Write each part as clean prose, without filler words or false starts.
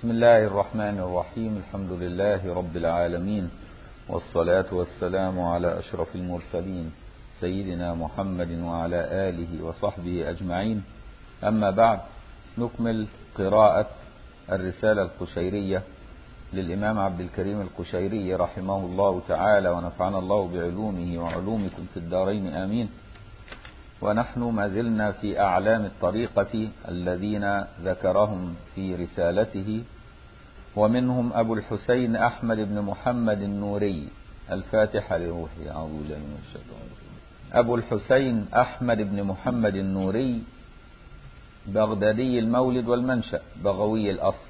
بسم الله الرحمن الرحيم. الحمد لله رب العالمين، والصلاة والسلام على أشرف المرسلين سيدنا محمد وعلى آله وصحبه أجمعين. أما بعد، نكمل قراءة الرسالة القشيرية للإمام عبد الكريم القشيري رحمه الله تعالى، ونفعنا الله بعلومه وعلومكم في الدارين آمين. ونحن ما زلنا في أعلام الطريقة الذين ذكرهم في رسالته، ومنهم أبو الحسين أحمد بن محمد النوري. الفاتحة لروحي. أعوذ بالله من الشيطان الرجيم. أبو الحسين أحمد بن محمد النوري بغدادي المولد والمنشأ، بغوي الأصل،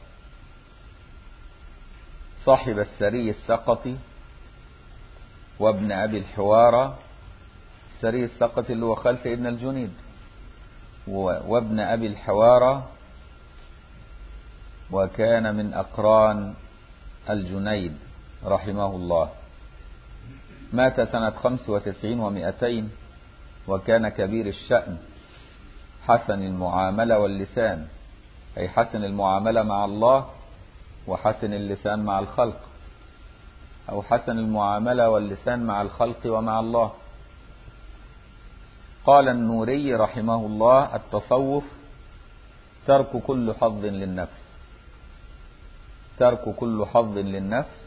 صاحب السري السقطي وابن أبي الحوارة. السري السقطي اللي هو خال سيدنا الجنيد، وابن أبي الحوارة، وكان من أقران الجنيد رحمه الله. مات سنة 95 و200، وكان كبير الشأن، حسن المعاملة واللسان، أي حسن المعاملة مع الله وحسن اللسان مع الخلق، أو حسن المعاملة واللسان مع الخلق ومع الله. قال النوري رحمه الله: التصوف ترك كل حظ للنفس، ترك كل حظ للنفس،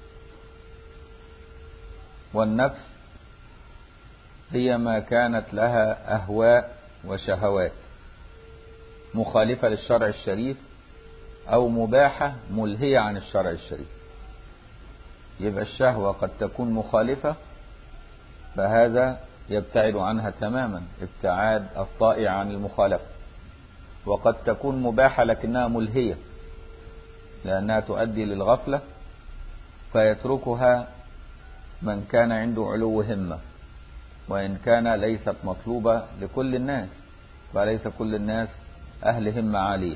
والنفس هي ما كانت لها أهواء وشهوات مخالفة للشرع الشريف أو مباحة ملهية عن الشرع الشريف. يبقى الشهوة قد تكون مخالفة، فهذا يبتعد عنها تماما ابتعاد الطائع عن المخالفة، وقد تكون مباحة لكنها ملهية لأنها تؤدي للغفلة، فيتركها من كان عنده علو همة، وإن كان ليست مطلوبة لكل الناس، فليس كل الناس أهل همة عالية.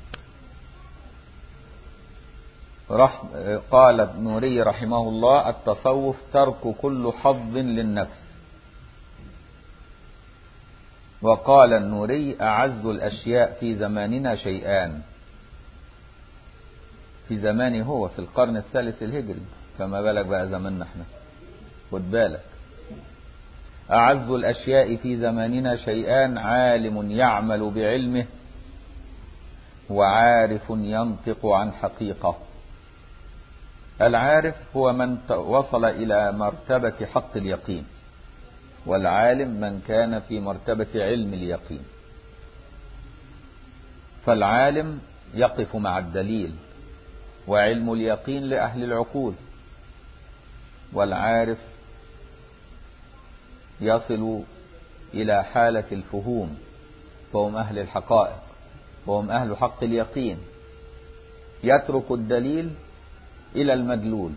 قال النوري رحمه الله: التصوف ترك كل حظ للنفس. وقال النوري: أعز الأشياء في زماننا شيئان. في زمانه هو في القرن الثالث الهجري، فما بالك بقى زماننا احنا، خد بالك. أعز الأشياء في زماننا شيئان: عالم يعمل بعلمه، وعارف ينطق عن حقيقة. العارف هو من وصل إلى مرتبة حق اليقين، والعالم من كان في مرتبة علم اليقين. فالعالم يقف مع الدليل، وعلم اليقين لأهل العقول، والعارف يصل إلى حالة الفهوم، فهم أهل الحقائق، وهم أهل حق اليقين. يترك الدليل إلى المدلول،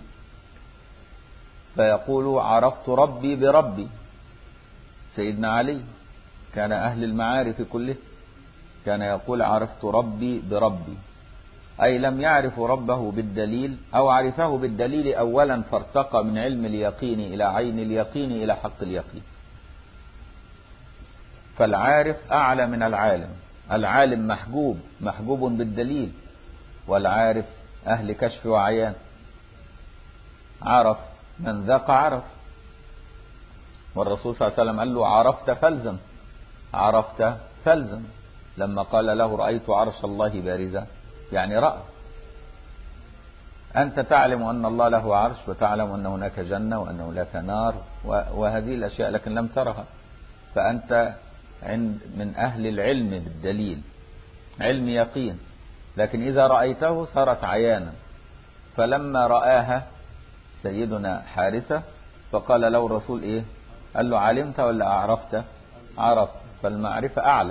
فيقول: عرفت ربي بربي. سيدنا علي كان أهل المعارف كله، كان يقول: عرفت ربي بربي، أي لم يعرف ربه بالدليل، أو عرفه بالدليل أولا فارتقى من علم اليقين إلى عين اليقين إلى حق اليقين. فالعارف أعلى من العالم. العالم محجوب بالدليل، والعارف أهل كشف وعيان. عرف من ذاق عرف، والرسول صلى الله عليه وسلم قال له: عرفت فالزم، عرفت فالزم. لما قال له: رأيت عرش الله بارزا، يعني رأى. أنت تعلم أن الله له عرش، وتعلم أن هناك جنة وأن هناك نار وهذه الأشياء، لكن لم ترها، فأنت من أهل العلم بالدليل، علم يقين. لكن إذا رأيته صارت عيانا. فلما رآها سيدنا حارثة فقال له الرسول: إيه؟ قال له: علمت ولا عرفت؟ عرفت. فالمعرفة أعلى.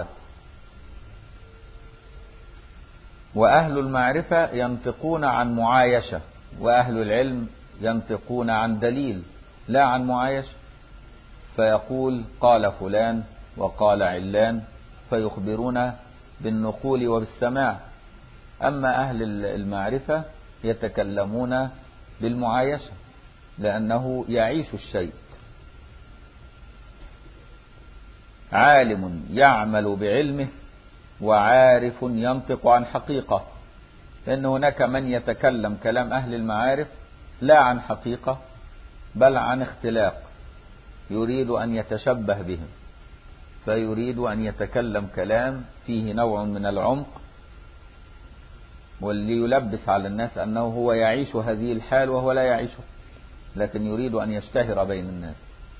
وأهل المعرفة ينطقون عن معايشة، وأهل العلم ينطقون عن دليل لا عن معايشة. فيقول: قال فلان وقال علان، فيخبرون بالنقول وبالسماع. أما أهل المعرفة يتكلمون بالمعايشة، لأنه يعيش الشيء. عالم يعمل بعلمه، وعارف ينطق عن حقيقة. لأن هناك من يتكلم كلام أهل المعارف لا عن حقيقة بل عن اختلاق، يريد أن يتشبه بهم، فيريد أن يتكلم كلام فيه نوع من العمق، واللي يلبس على الناس أنه هو يعيش هذه الحال وهو لا يعيشها، لكن يريد أن يشتهر بين الناس.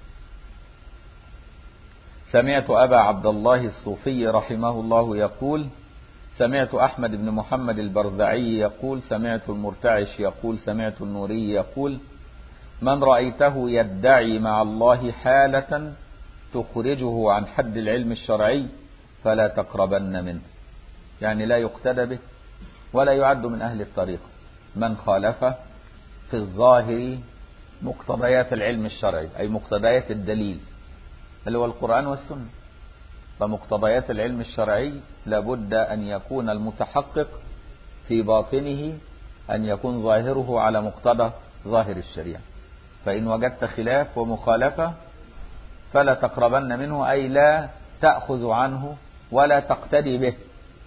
سمعت أبا عبد الله الصوفي رحمه الله يقول: سمعت أحمد بن محمد البرزعي يقول: سمعت المرتعش يقول: سمعت النوري يقول: من رأيته يدعي مع الله حالة تخرجه عن حد العلم الشرعي فلا تقربن منه، يعني لا يقتدى به ولا يعد من أهل الطريقة من خالف في الظاهر مقتضيات العلم الشرعي، أي مقتضيات الدليل اللي هو القرآن والسنة. فمقتضيات العلم الشرعي لابد أن يكون المتحقق في باطنه أن يكون ظاهره على مقتضى ظاهر الشريعة، فإن وجدت خلاف ومخالفة فلا تقربن منه، أي لا تأخذ عنه ولا تقتدي به،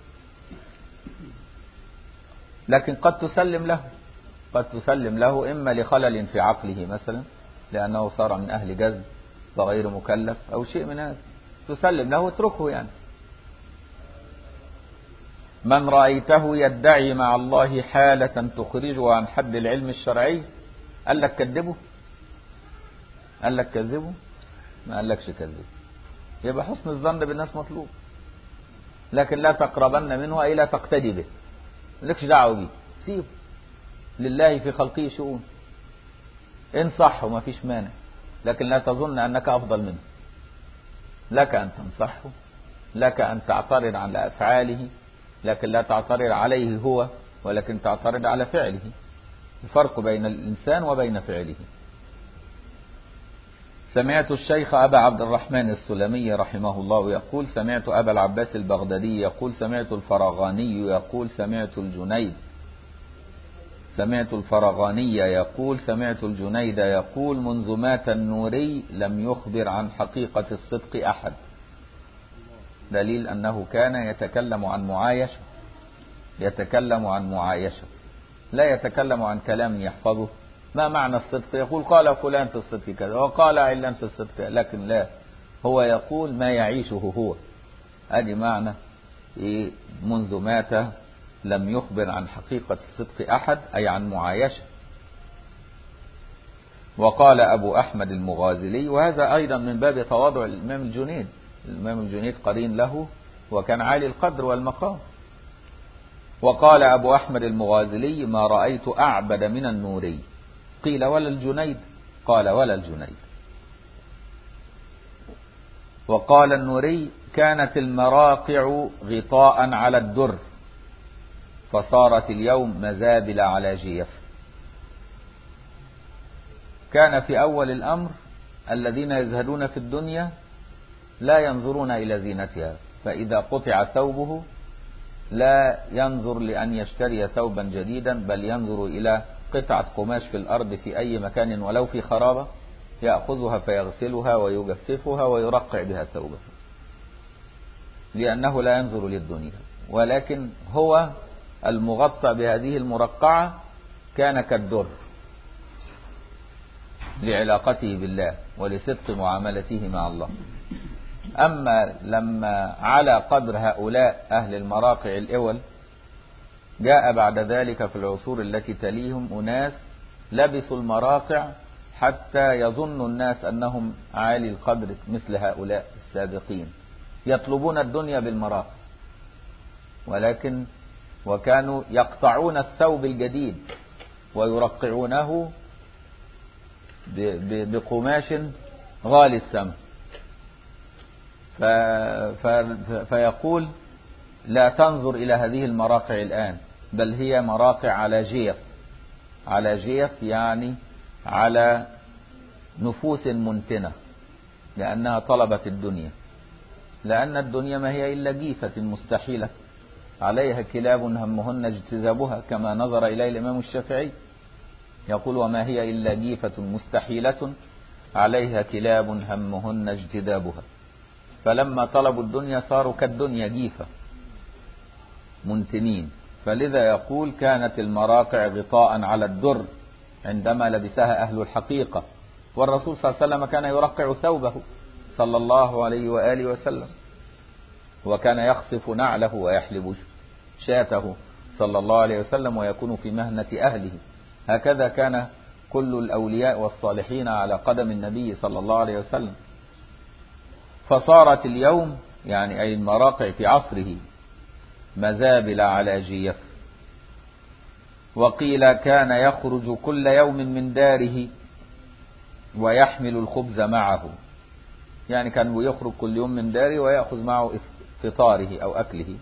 لكن قد تسلم له إما لخلل في عقله مثلا لأنه صار من أهل جذب وغير مكلف أو شيء من هذا، تسلم له واتركه يعني. من رأيته يدعي مع الله حالة تخرجه عن حد العلم الشرعي، قال لك كذبه؟ قال لك كذبه؟ ما قال لكش كذبه. يبقى حسن الظن بالناس مطلوب، لكن لا تقربن منه أي لا تقتدي به، لكش دعوه بيه، سيبه، لله في خلقه شؤون، إن صح وما فيش مانع، لكن لا تظن أنك أفضل منه. لك أن تنصحه، لك أن تعترض على أفعاله، لكن لا تعترض عليه هو، ولكن تعترض على فعله. الفرق بين الإنسان وبين فعله. سمعت الشيخ أبا عبد الرحمن السلمي رحمه الله يقول: سمعت أبا العباس البغدادي يقول: سمعت الفراغاني يقول: سمعت الفراغاني يقول: سمعت الجنيد يقول: منذ مات النوري لم يخبر عن حقيقة الصدق أحد. دليل أنه كان يتكلم عن معايشة، لا يتكلم عن كلام يحفظه. ما معنى الصدق؟ يقول قال فلان في الصدق كذا وقال علان في الصدق، لكن لا، هو يقول ما يعيشه هو. ادي معنى منذ مات لم يخبر عن حقيقة الصدق أحد، أي عن معايشة. وقال أبو أحمد المغازلي، وهذا أيضا من باب تواضع الإمام الجنيد. الإمام الجنيد قرين له وكان عالي القدر والمقام. وقال أبو أحمد المغازلي: ما رأيت أعبد من النوري. قيل: ولا الجنيد؟ قال: ولا الجنيد. وقال النوري: كانت المراقع غطاء على الدر، فصارت اليوم مزابل على جيف. كان في أول الأمر الذين يزهدون في الدنيا لا ينظرون إلى زينتها، فإذا قطع ثوبه لا ينظر لأن يشتري ثوبا جديدا، بل ينظر إلى قطعة قماش في الأرض في أي مكان ولو في خرابة، يأخذها فيغسلها ويجففها ويرقع بها ثوبه، لأنه لا ينظر للدنيا. ولكن هو المغطى بهذه المرقعة كان كالدر لعلاقته بالله ولصدق معاملته مع الله. أما لما على قدر هؤلاء أهل المراقع الأول، جاء بعد ذلك في العصور التي تليهم أناس لبسوا المراقع حتى يظن الناس أنهم عالي القدر مثل هؤلاء السابقين، يطلبون الدنيا بالمراقع، ولكن وكانوا يقطعون الثوب الجديد ويرقعونه بقماش غالي الثمن. فيقول: لا تنظر إلى هذه المراقع الآن، بل هي مراقع على جيف. على جيف يعني على نفوس منتنة، لأنها طلبت الدنيا، لأن الدنيا ما هي إلا جيفة مستحيلة عليها كلاب همهن اجتذابها، كما نظر إليه الإمام الشافعي، يقول: وما هي إلا جيفة مستحيلة عليها كلاب همهن اجتذابها. فلما طلبوا الدنيا صاروا كالدنيا جيفة منتنين، فلذا يقول كانت المراقع غطاء على الدر عندما لبسها أهل الحقيقة، والرسول صلى الله عليه وسلم كان يرقع ثوبه صلى الله عليه وآله وسلم، وكان يخصف نعله ويحلب شاته صلى الله عليه وسلم ويكون في مهنة أهله. هكذا كان كل الأولياء والصالحين على قدم النبي صلى الله عليه وسلم. فصارت اليوم يعني أي المراقع في عصره مزابل على جيف. وقيل كان يخرج كل يوم من داره ويحمل الخبز معه، يعني كان يخرج كل يوم من داره ويأخذ معه فطاره أو أكله،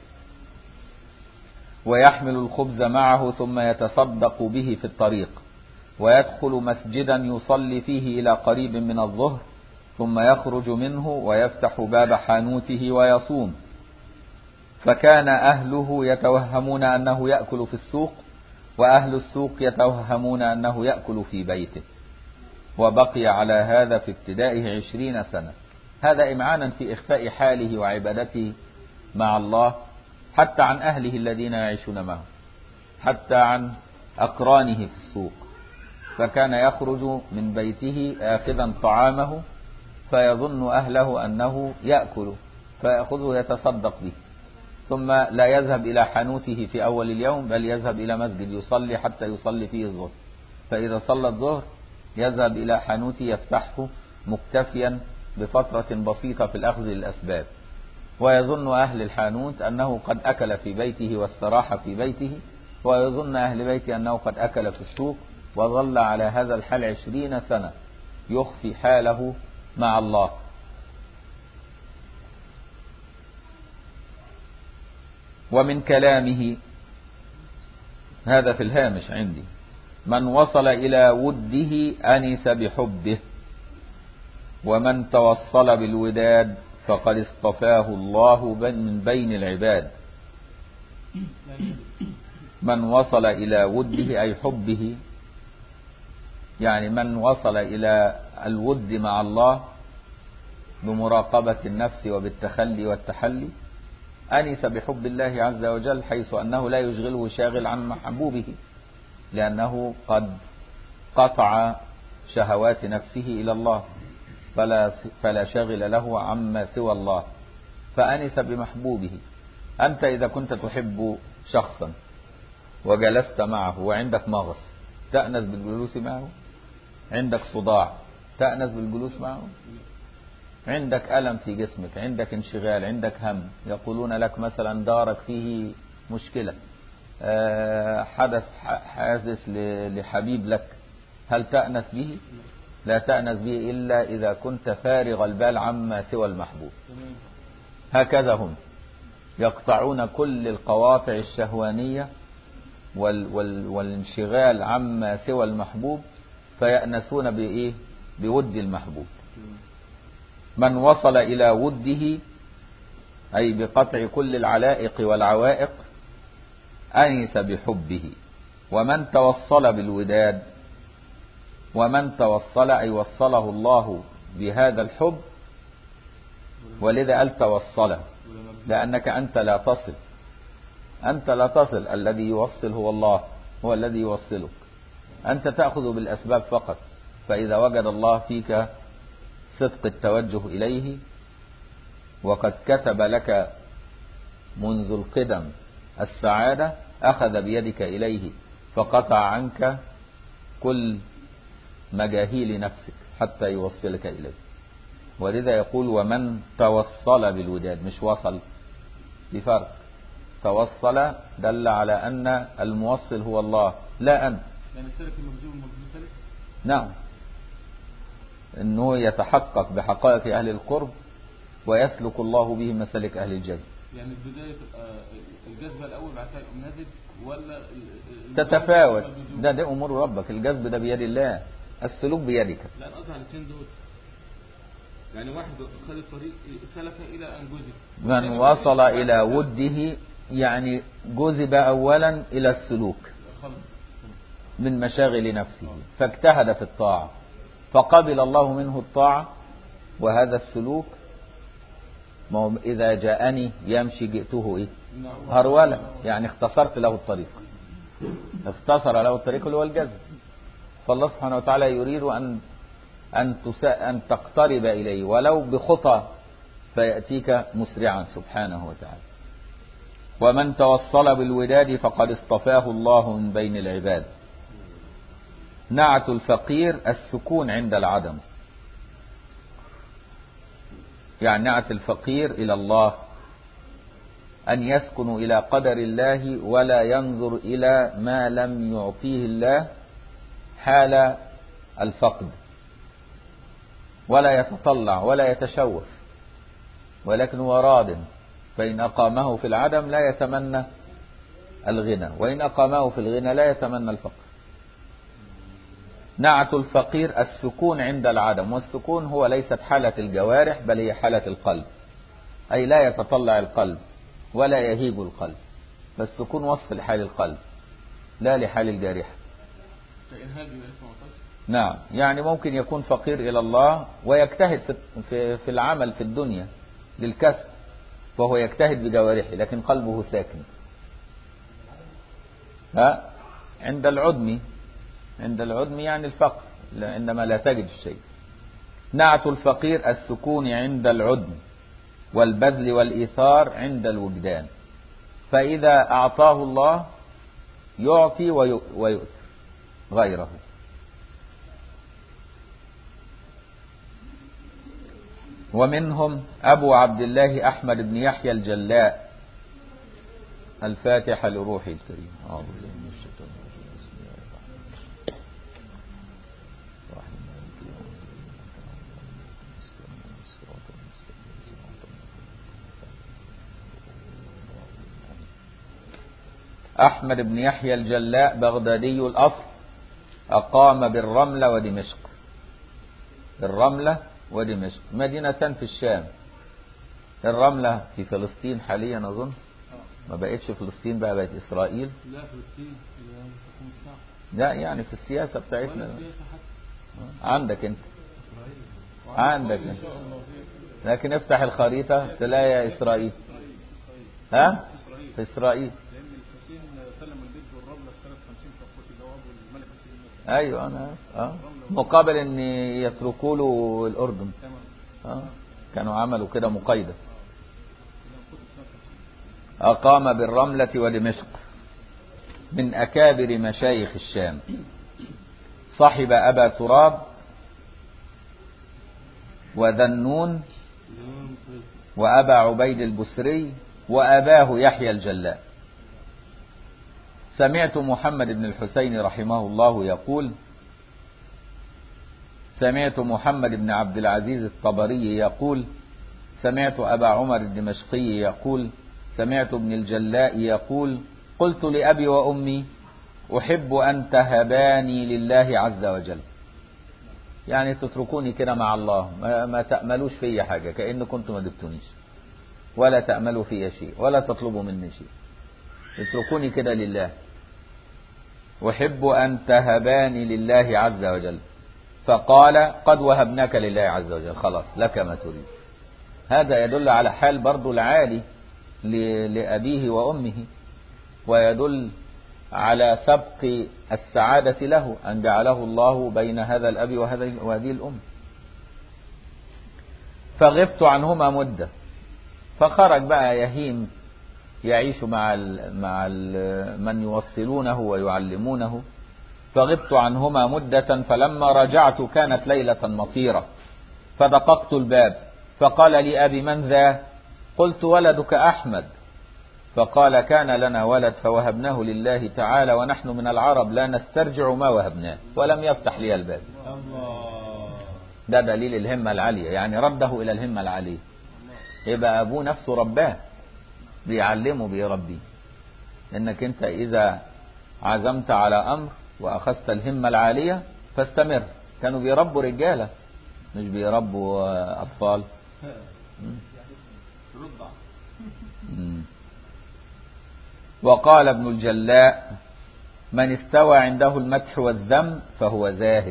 ويحمل الخبز معه ثم يتصدق به في الطريق، ويدخل مسجدا يصلي فيه إلى قريب من الظهر، ثم يخرج منه ويفتح باب حانوته ويصوم. فكان أهله يتوهمون أنه يأكل في السوق، وأهل السوق يتوهمون أنه يأكل في بيته. وبقي على هذا في ابتدائه 20 سنة. هذا إمعانا في إخفاء حاله وعبادته مع الله، حتى عن أهله الذين يعيشون معه، حتى عن أقرانه في السوق. فكان يخرج من بيته آخذا طعامه فيظن أهله أنه يأكل، فيأخذه يتصدق به، ثم لا يذهب إلى حانوته في أول اليوم، بل يذهب إلى مسجد يصلي حتى يصلي فيه الظهر. فإذا صلى الظهر يذهب إلى حانوته يفتحه مكتفيا بفترة بسيطة في الأخذ للأسباب، ويظن أهل الحانوت أنه قد أكل في بيته واستراح في بيته، ويظن أهل بيته أنه قد أكل في السوق. وظل على هذا الحال 20 سنة يخفي حاله مع الله. ومن كلامه هذا في الهامش عندي: من وصل إلى وده أنس بحبه، ومن توصل بالوداد فقد اصطفاه الله من بين العباد. من وصل إلى وده أي حبه، يعني من وصل إلى الود مع الله بمراقبة النفس وبالتخلي والتحلي، أنس بحب الله عز وجل، حيث أنه لا يشغله شاغل عن محبوبه، لأنه قد قطع شهوات نفسه إلى الله، فلا شاغل له عما سوى الله، فأنس بمحبوبه. أنت إذا كنت تحب شخصا وجلست معه وعندك مغص، تأنس بالجلوس معه؟ عندك صداع، تأنس بالجلوس معه؟ عندك ألم في جسمك، عندك انشغال، عندك هم، يقولون لك مثلا دارك فيه مشكلة، حدث حادث لحبيب لك، هل تأنس به؟ لا تأنس به إلا إذا كنت فارغ البال عما سوى المحبوب. هكذا هم يقطعون كل القواطع الشهوانية والانشغال عما سوى المحبوب، فيأنسون بإيه؟ بود المحبوب. من وصل إلى وده أي بقطع كل العلائق والعوائق أنس بحبه. ومن توصل بالوداد، ومن توصل أي وصله الله بهذا الحب، ولذا قال توصل، لأنك أنت لا تصل، أنت لا تصل، الذي يوصل هو الله، هو الذي يوصلك، أنت تأخذ بالأسباب فقط. فإذا وجد الله فيك صدق التوجه إليه، وقد كتب لك منذ القدم السعادة، أخذ بيدك إليه فقطع عنك كل مجاهيل نفسك حتى يوصلك إليه. ولذا يقول ومن توصل بالوداد، مش وصل، بفرق. توصل دل على أن الموصل هو الله لا أنت. يعني السلك المرجو المرجو سلك؟ نعم، أنه يتحقق بحقائق أهل القرب ويسلك الله به مسالك أهل الجذب. يعني البداية الجذب الأول بعد كده يقوم نازل، ولا تتفاوت؟ ده أمور ربك، الجذب ده بيد الله، السلوك بيدك. لا، القصد على الاثنين دول، يعني واحد خد الطريق سلك إلى أن جذب. من وصل إلى وده يعني جذب أولا إلى السلوك من مشاغل نفسه، فاجتهد في الطاعة فقبل الله منه الطاعة وهذا السلوك. إذا جاءني يمشي جئته إيه؟ هرولة، يعني اختصرت له الطريق، اختصر له الطريق اللي هو الجزم. فالله سبحانه وتعالى يريد أن تقترب إليه ولو بخطى فيأتيك مسرعا سبحانه وتعالى. ومن توصل بالوداد فقد اصطفاه الله من بين العباد. نعت الفقير السكون عند العدم، يعني نعت الفقير إلى الله أن يسكن إلى قدر الله ولا ينظر إلى ما لم يعطيه الله حال الفقد، ولا يتطلع ولا يتشوف، ولكن هو راض. فإن أقامه في العدم لا يتمنى الغنى، وإن أقامه في الغنى لا يتمنى الفقر. نعت الفقير السكون عند العدم، والسكون هو ليست حالة الجوارح بل هي حالة القلب، أي لا يتطلع القلب ولا يهيج القلب، فالسكون وصف لحال القلب لا لحال الجارحة. نعم، يعني ممكن يكون فقير إلى الله ويجتهد في العمل في الدنيا للكسب، وهو يجتهد بجوارحه لكن قلبه ساكن. عند العدم يعني الفقر، عندما لا تجد الشيء. نعت الفقير السكون عند العدم والبذل والإيثار عند الوجدان، فإذا أعطاه الله يعطي ويؤثر غيره. ومنهم أبو عبد الله أحمد بن يحيى الجلاء. الفاتحة لروحي الكريم. أعوذ بالله من الشيطان الرجيم. بسم الله الرحمن الرحيم. أحمد بن يحيى الجلاء بغدادي الأصل، أقام بالرملة ودمشق. الرملة ودمشق مدينتان في الشام. الرملة في فلسطين حاليا أظن، ما بقتش فلسطين بقى، بقت إسرائيل. لا فلسطين تقوم الساعة. لا يعني في السياسة بتاعتنا. السياسة حتى. عندك انت، عندك انت، لكن افتح الخريطة تلاقي إسرائيل. ها؟ في إسرائيل. لأن الحسين سلم البيت والرملة في سنة 50 في اللي هو أبو الملك حسين. أيوة أنا مقابل إن يتركوا له الأردن. كانوا عملوا كده مقايدة. أقام بالرملة ودمشق، من أكابر مشايخ الشام. صحب أبا تراب وذنون وأبا عبيد البسري وأباه يحيى الجلاء. سمعت محمد بن الحسين رحمه الله يقول: سمعت محمد بن عبد العزيز الطبري يقول: سمعت أبا عمر الدمشقي يقول: سمعت ابن الجلاء يقول: قلت لأبي وأمي: أحب أن تهباني لله عز وجل، يعني تتركوني كده مع الله، ما تأملوش في حاجة، كأن كنتم ما جبتونيش، ولا تأملوا في شيء، ولا تطلبوا مني شيء، اتركوني كده لله. أحب أن تهباني لله عز وجل. فقال: قد وهبناك لله عز وجل، خلاص لك ما تريد. هذا يدل على حال برضو العالي لأبيه وأمه، ويدل على سبق السعادة له أن جعله الله بين هذا الأب وهذه الأم. فغبت عنهما مدة، فخرج بقى يهيم يعيش مع من يوصلونه ويعلمونه. فغبت عنهما مدة، فلما رجعت كانت ليلة مطيرة، فدققت الباب، فقال لي أبي: من ذا؟ قلت: ولدك أحمد. فقال: كان لنا ولد فوهبناه لله تعالى، ونحن من العرب لا نسترجع ما وهبناه. ولم يفتح لي الباب. ده دليل الهمة العالية، يعني رده إلى الهمة العالية. يبقى أبوه نفسه رباه، بيعلمه بيربيه. إنك أنت إذا عزمت على أمر وأخذت الهمة العالية فاستمر. كانوا بيربوا رجالة مش بيربوا أطفال. وقال ابن الجلاء: من استوى عنده المدح والذم فهو زاهد.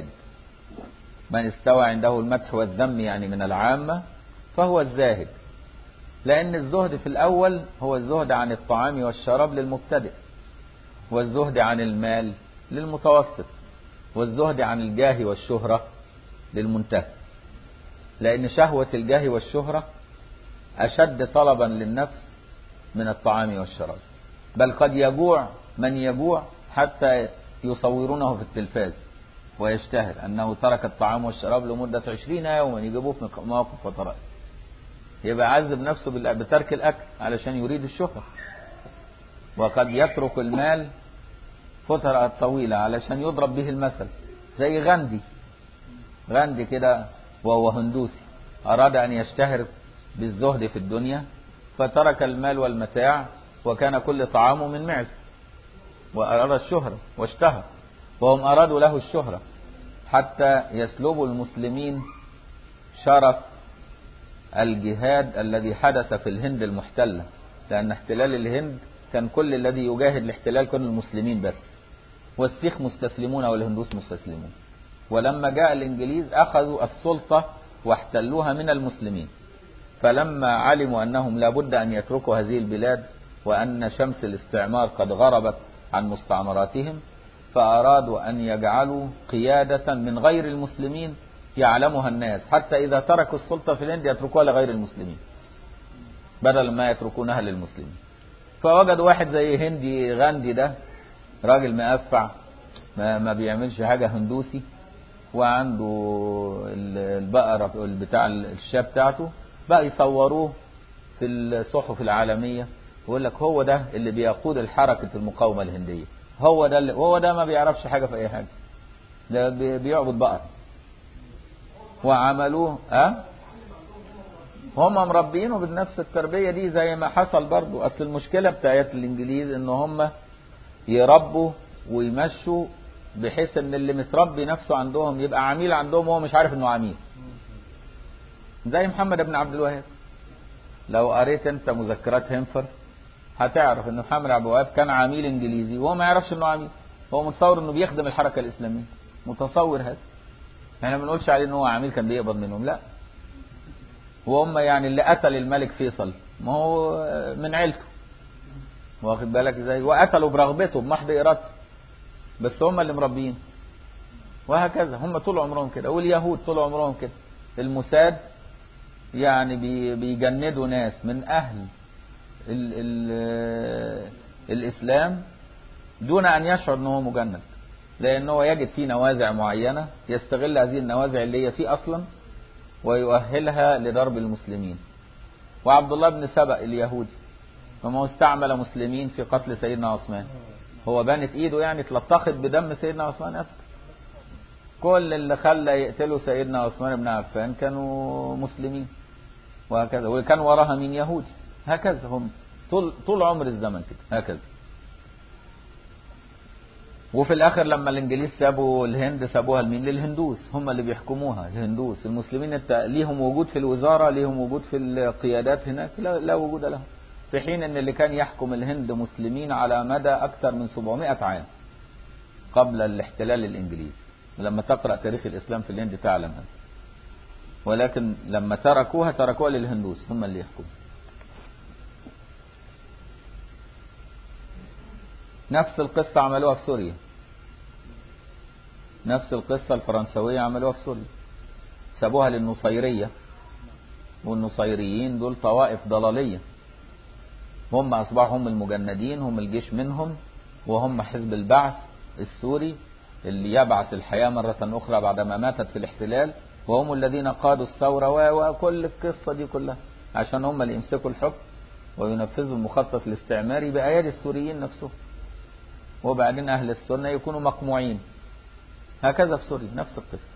من استوى عنده المدح والذم يعني من العامة فهو الزاهد. لأن الزهد في الأول هو الزهد عن الطعام والشراب للمبتدئ، والزهد عن المال للمتوسط، والزهد عن الجاه والشهرة للمنتهي. لأن شهوة الجاه والشهرة أشد طلبا للنفس من الطعام والشراب، بل قد يجوع من يجوع حتى يصورونه في التلفاز ويشتهر أنه ترك الطعام والشراب لمدة 20 يوما، يجيبوه في مواقف وطرائف، يبقى عذب نفسه بترك الأكل علشان يريد الشهرة. وقد يترك المال فترة طويلة علشان يضرب به المثل، زي غاندي كده، وهو هندوسي أراد أن يشتهر بالزهد في الدنيا، فترك المال والمتاع وكان كل طعامه من معز، وأراد الشهرة واشتهر، وهم أرادوا له الشهرة حتى يسلبوا المسلمين شرف الجهاد الذي حدث في الهند المحتلة. لأن احتلال الهند كان كل الذي يجاهد الاحتلال كانوا المسلمين بس، والسيخ مستسلمون والهندوس مستسلمون. ولما جاء الإنجليز أخذوا السلطة واحتلوها من المسلمين، فلما علموا أنهم لابد أن يتركوا هذه البلاد وأن شمس الاستعمار قد غربت عن مستعمراتهم، فأرادوا أن يجعلوا قيادة من غير المسلمين يعلمها الناس، حتى إذا تركوا السلطة في الهند يتركوها لغير المسلمين بدل ما يتركونها للمسلمين. فوجدوا واحد زي هندي غاندي ده، راجل مقفع ما بيعملش حاجة، هندوسي، وعنده البقرة بتاع الشاب بتاعته، بقى يصوروه في الصحف العالمية، ويقول لك هو ده اللي بيقود الحركة المقاومة الهندية، هو ده ما بيعرفش حاجة في أي حاجة، ده بيعبد بقر. وعملوه هم مربينه بنفس التربية دي، زي ما حصل برضو. أصل المشكلة بتاعت الإنجليز إن هم يربوا ويمشوا بحيث إن اللي متربي نفسه عندهم يبقى عميل عندهم وهو مش عارف إنه عميل، زي محمد بن عبد الوهاب. لو قريت أنت مذكرات هنفر هتعرف إن محمد عبد الوهاب كان عميل إنجليزي وهو ما يعرفش إنه عميل، هو متصور إنه بيخدم الحركة الإسلامية، متصور هذا. احنا ما بنقولش عليه إن هو عميل كان بيقبض منهم، لا. وهم يعني اللي قتل الملك فيصل ما هو من عيلته، واخد بالك ازاي، وقتلوا برغبته بمحض ارادته، بس هم اللي مربيين. وهكذا هم طول عمرهم كده، واليهود طول عمرهم كده. الموساد يعني بيجندوا ناس من اهل الاسلام دون ان يشعر ان هو مجند، لانه يجد فيه نوازع معينة يستغل هذه النوازع اللي هي فيه اصلا ويؤهلها لضرب المسلمين. وعبد الله بن سبأ اليهودي فما استعمل مسلمين في قتل سيدنا عثمان، هو بانت ايده يعني اتلطخت بدم سيدنا عثمان أفضل. كل اللي خلى يقتلوا سيدنا عثمان بن عفان كانوا مسلمين، وهكذا. وكان وراها من يهودي، هكذا هم طول عمر الزمن كده هكذا. وفي الاخر لما الانجليز سابوا الهند سابوها لمين؟ للهندوس، هم اللي بيحكموها الهندوس. المسلمين ليهم وجود في الوزارة، ليهم وجود في القيادات هناك؟ لا وجود لهم. في حين ان اللي كان يحكم الهند مسلمين على مدى اكثر من 700 عام قبل الاحتلال الانجليزي. لما تقرأ تاريخ الاسلام في الهند تعلم هذا. ولكن لما تركوها للهندوس، هم اللي يحكموا. نفس القصة عملوها في سوريا، نفس القصة الفرنسوية عملوها في سوريا، سابوها للنصيرية، والنصيريين دول طوائف ضلالية، هم أصبحوا هم المجندين، هم الجيش منهم، وهم حزب البعث السوري اللي يبعث الحياة مرة أخرى بعدما ماتت في الاحتلال، وهم الذين قادوا الثورة وكل القصة دي كلها عشان هم اللي يمسكوا الحكم وينفذوا المخطط الاستعماري بأيادي السوريين نفسهم، وبعدين أهل السنة يكونوا مقموعين. هكذا في سوريا نفس القصة.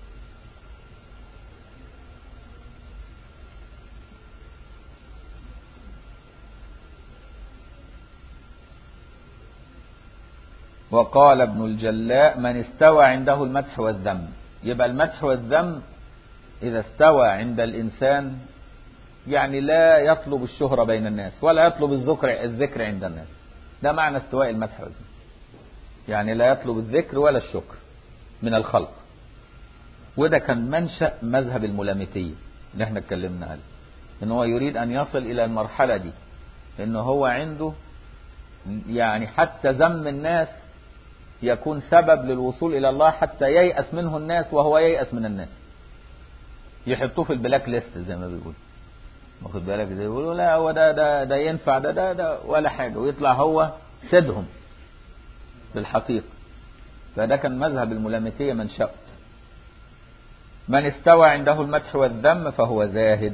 وقال ابن الجلاء: من استوى عنده المدح والذم. يبقى المدح والذم إذا استوى عند الإنسان يعني لا يطلب الشهرة بين الناس ولا يطلب الذكر عند الناس، ده معنى استواء المدح والذم، يعني لا يطلب الذكر ولا الشكر من الخلق. وده كان منشأ مذهب الملامتية اللي احنا اتكلمنا عليه. إن هو يريد أن يصل إلى المرحلة دي، إن هو عنده يعني حتى ذم الناس يكون سبب للوصول إلى الله، حتى ييأس منه الناس وهو ييأس من الناس، يحطوه في البلاك ليست زي ما بيقول، واخد بالك، زي يقولوا لا هو ده ينفع، ده ولا حاجة، ويطلع هو سيدهم بالحقيقة. فده كان مذهب الملامتية من شأت. من استوى عنده المدح والذم فهو زاهد.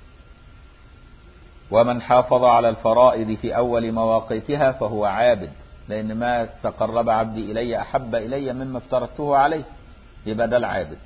ومن حافظ على الفرائض في أول مواقيتها فهو عابد، لأن ما تقرب عبدي إلي أحب إلي مما افترضته عليه، يبقى ده العابد.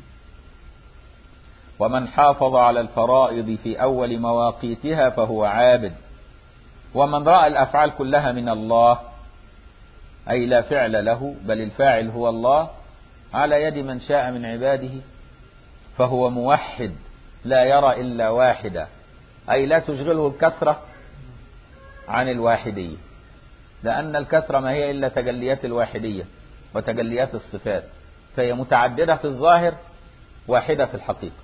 ومن حافظ على الفرائض في أول مواقيتها فهو عابد. ومن رأى الأفعال كلها من الله، أي لا فعل له بل الفاعل هو الله على يد من شاء من عباده، فهو موحد لا يرى إلا واحدا، أي لا تشغله الكثرة عن الواحدية، لأن الكثرة ما هي إلا تجليات الواحدية وتجليات الصفات، فهي متعددة في الظاهر واحدة في الحقيقة.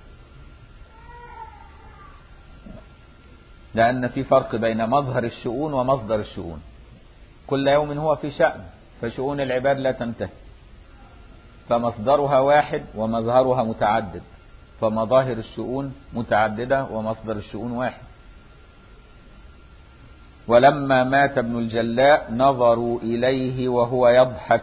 لأن في فرق بين مظهر الشؤون ومصدر الشؤون، كل يوم هو في شأن، فشؤون العباد لا تنتهي، فمصدرها واحد ومظهرها متعدد، فمظاهر الشؤون متعددة ومصدر الشؤون واحد. ولما مات ابن الجلاء نظروا إليه وهو يضحك،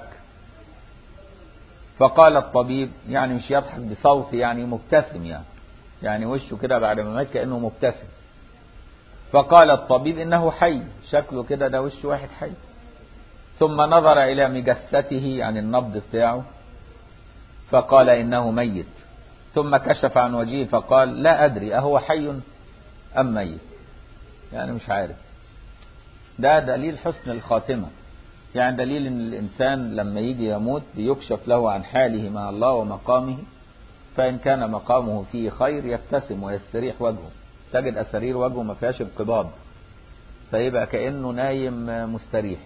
فقال الطبيب، يعني مش يضحك بصوت، يعني مبتسم، يعني وشه كده بعد ما مات كأنه مبتسم. فقال الطبيب إنه حي، شكله كده ده وش واحد حي. ثم نظر إلى مجسته، يعني النبض بتاعه، فقال إنه ميت. ثم كشف عن وجهه فقال لا أدري أهو حي أم ميت، يعني مش عارف. ده دليل حسن الخاتمة، يعني دليل ان الانسان لما يجي يموت بيكشف له عن حاله مع الله ومقامه، فان كان مقامه فيه خير يبتسم ويستريح وجهه، تجد اسارير وجهه ما فيهاش انقباض، فيبقى كأنه نايم مستريح.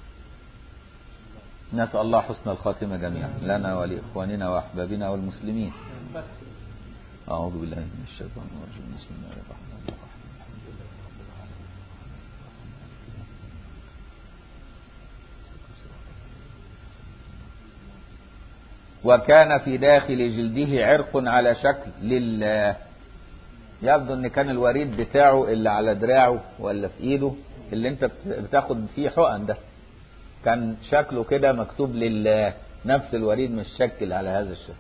نسأل الله حسن الخاتمة جميعا لنا ولإخواننا وأحبابنا والمسلمين. أعوذ بالله من الشيطان الرجيم. بسم الله الرحمن الرحيم. وكان في داخل جلده عرق على شكل لله، يبدو ان كان الوريد بتاعه اللي على دراعه ولا في ايده اللي انت بتاخد فيه حقن ده، كان شكله كده مكتوب لله، نفس الوريد مش شكل على هذا الشكل.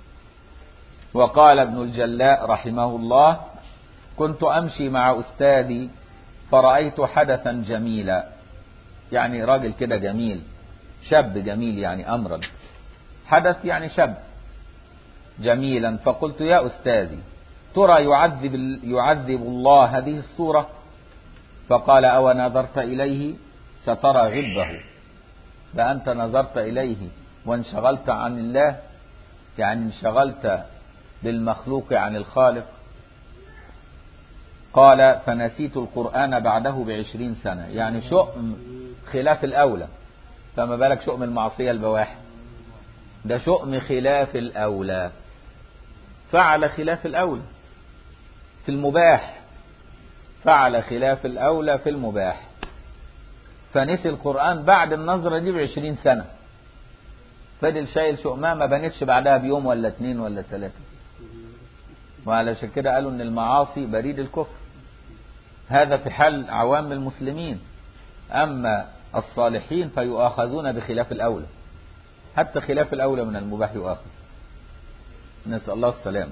وقال ابن الجلاء رحمه الله: كنت أمشي مع أستاذي فرأيت حدثا جميلا، يعني راجل كده جميل، شاب جميل، يعني أمرد، حدث يعني شاب جميلا. فقلت يا أستاذي ترى يعذب الله هذه الصورة؟ فقال أو نظرت إليه سترى غبه، فأنت نظرت إليه وانشغلت عن الله، يعني انشغلت بالمخلوق عن الخالق. قال فنسيت القرآن بعده ب20 سنة، يعني شؤم خلاف الأولى، فما بالك شؤم المعصية البواح، ده شؤم خلاف الأولى، فعل خلاف الأولى في المباح، فعل خلاف الأولى في المباح، فنسي القرآن بعد النظرة دي ب20 سنة، فضل شايل شؤمها ما بنتش بعدها بيوم ولا 2 ولا 3. وعلشان كده قالوا ان المعاصي بريد الكفر، هذا في حال عوام المسلمين، اما الصالحين فيؤاخذون بخلاف الاولى، حتى خلاف الاولى من المباح يؤاخذ، نسأل الله السلام.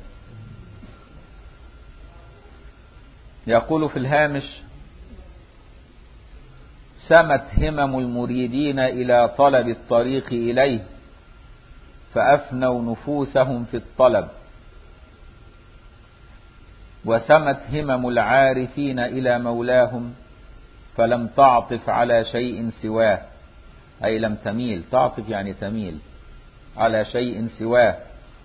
يقول في الهامش: سمت همم المريدين إلى طلب الطريق إليه فأفنوا نفوسهم في الطلب، وسمت همم العارفين إلى مولاهم فلم تعطف على شيء سواه، أي لم تميل، تعطف يعني تميل، على شيء سواه.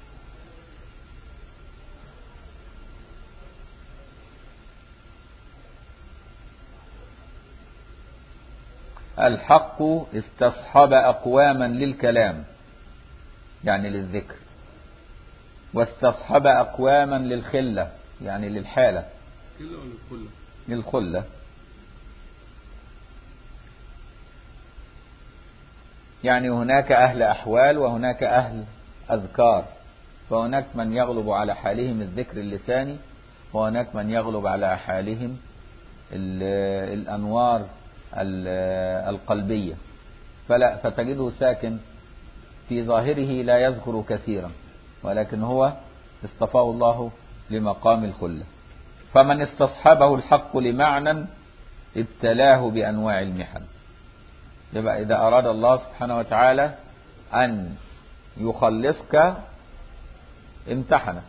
الحق استصحب أقواما للكلام، يعني للذكر، واستصحب أقواما للخلة، يعني للحالة، الكلة ولا الخلة؟ الخلة. يعني هناك أهل أحوال وهناك أهل أذكار، فهناك من يغلب على حالهم الذكر اللساني، وهناك من يغلب على حالهم الأنوار القلبية، فتجده ساكن في ظاهره لا يذكر كثيرا، ولكن هو اصطفاه الله لمقام الخلة. فمن استصحبه الحق لمعنى ابتلاه بأنواع المحن. يبقى إذا أراد الله سبحانه وتعالى أن يخلصك امتحنك،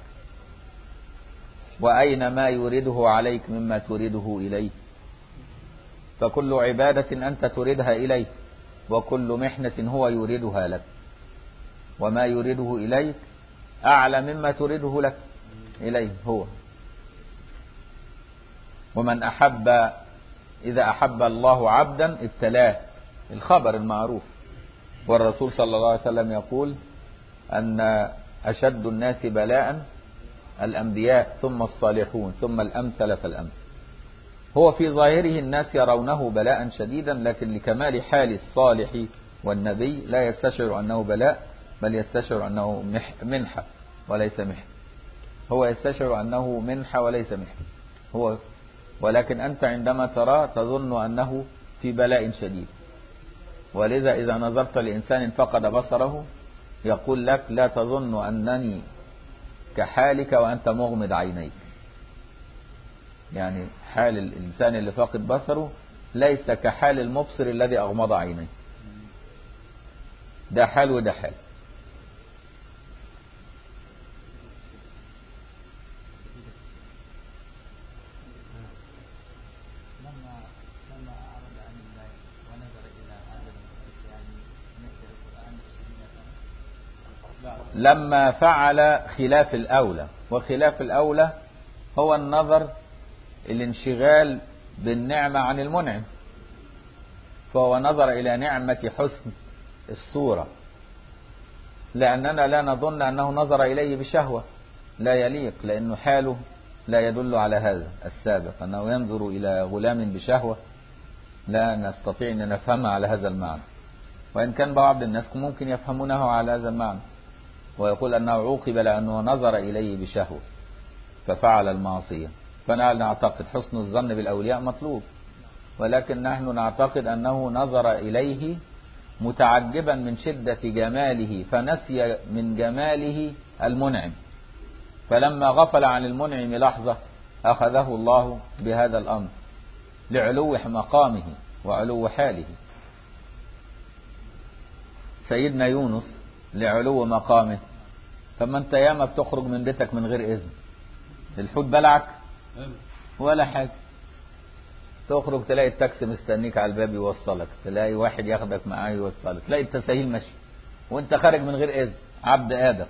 وأين ما يريده عليك مما تريده إليه، فكل عبادة أنت تريدها إليه، وكل محنة هو يريدها لك، وما يريده إليك أعلى مما تريده لك إليه هو. ومن أحب، إذا أحب الله عبدا ابتلاه، الخبر المعروف. والرسول صلى الله عليه وسلم يقول أن أشد الناس بلاء الأنبياء ثم الصالحون ثم الأمثل فالأمثل. هو في ظاهره الناس يرونه بلاء شديدا، لكن لكمال حال الصالح والنبي لا يستشعر أنه بلاء، بل يستشعر أنه منحة وليس محن. هو يستشعر أنه منحة وليس محن هو، ولكن أنت عندما تراه تظن أنه في بلاء شديد. ولذا إذا نظرت لإنسان فقد بصره يقول لك لا تظن أنني كحالك وأنت مغمض عينيك. يعني حال الإنسان اللي فاقد بصره ليس كحال المبصر الذي أغمض عينيه. ده حال وده حال. لما فعل خلاف الأولى، وخلاف الأولى هو النظر الانشغال بالنعمة عن المنعم، فهو نظر إلى نعمة حسن الصورة، لأننا لا نظن أنه نظر إليه بشهوة، لا يليق، لأنه حاله لا يدل على هذا السابق أنه ينظر إلى غلام بشهوة، لا نستطيع أن نفهمها على هذا المعنى، وإن كان بعض الناس ممكن يفهمونه على هذا المعنى ويقول أنه عوقب لأنه نظر إليه بشهوة ففعل المعصية. فنحن نعتقد حسن الظن بالأولياء مطلوب، ولكن نحن نعتقد أنه نظر إليه متعجبا من شدة جماله فنسي من جماله المنعم، فلما غفل عن المنعم لحظة أخذه الله بهذا الأمر لعلو مقامه وعلو حاله. سيدنا يونس لعلو مقامه، فما انت ياما بتخرج من بيتك من غير إذن، الحوت بلعك ولا حاجة، تخرج تلاقي التاكسي مستنيك على الباب يوصلك، تلاقي واحد ياخدك معاه يوصلك، تلاقي التسهيل ماشي وانت خارج من غير إذن، عبد آدم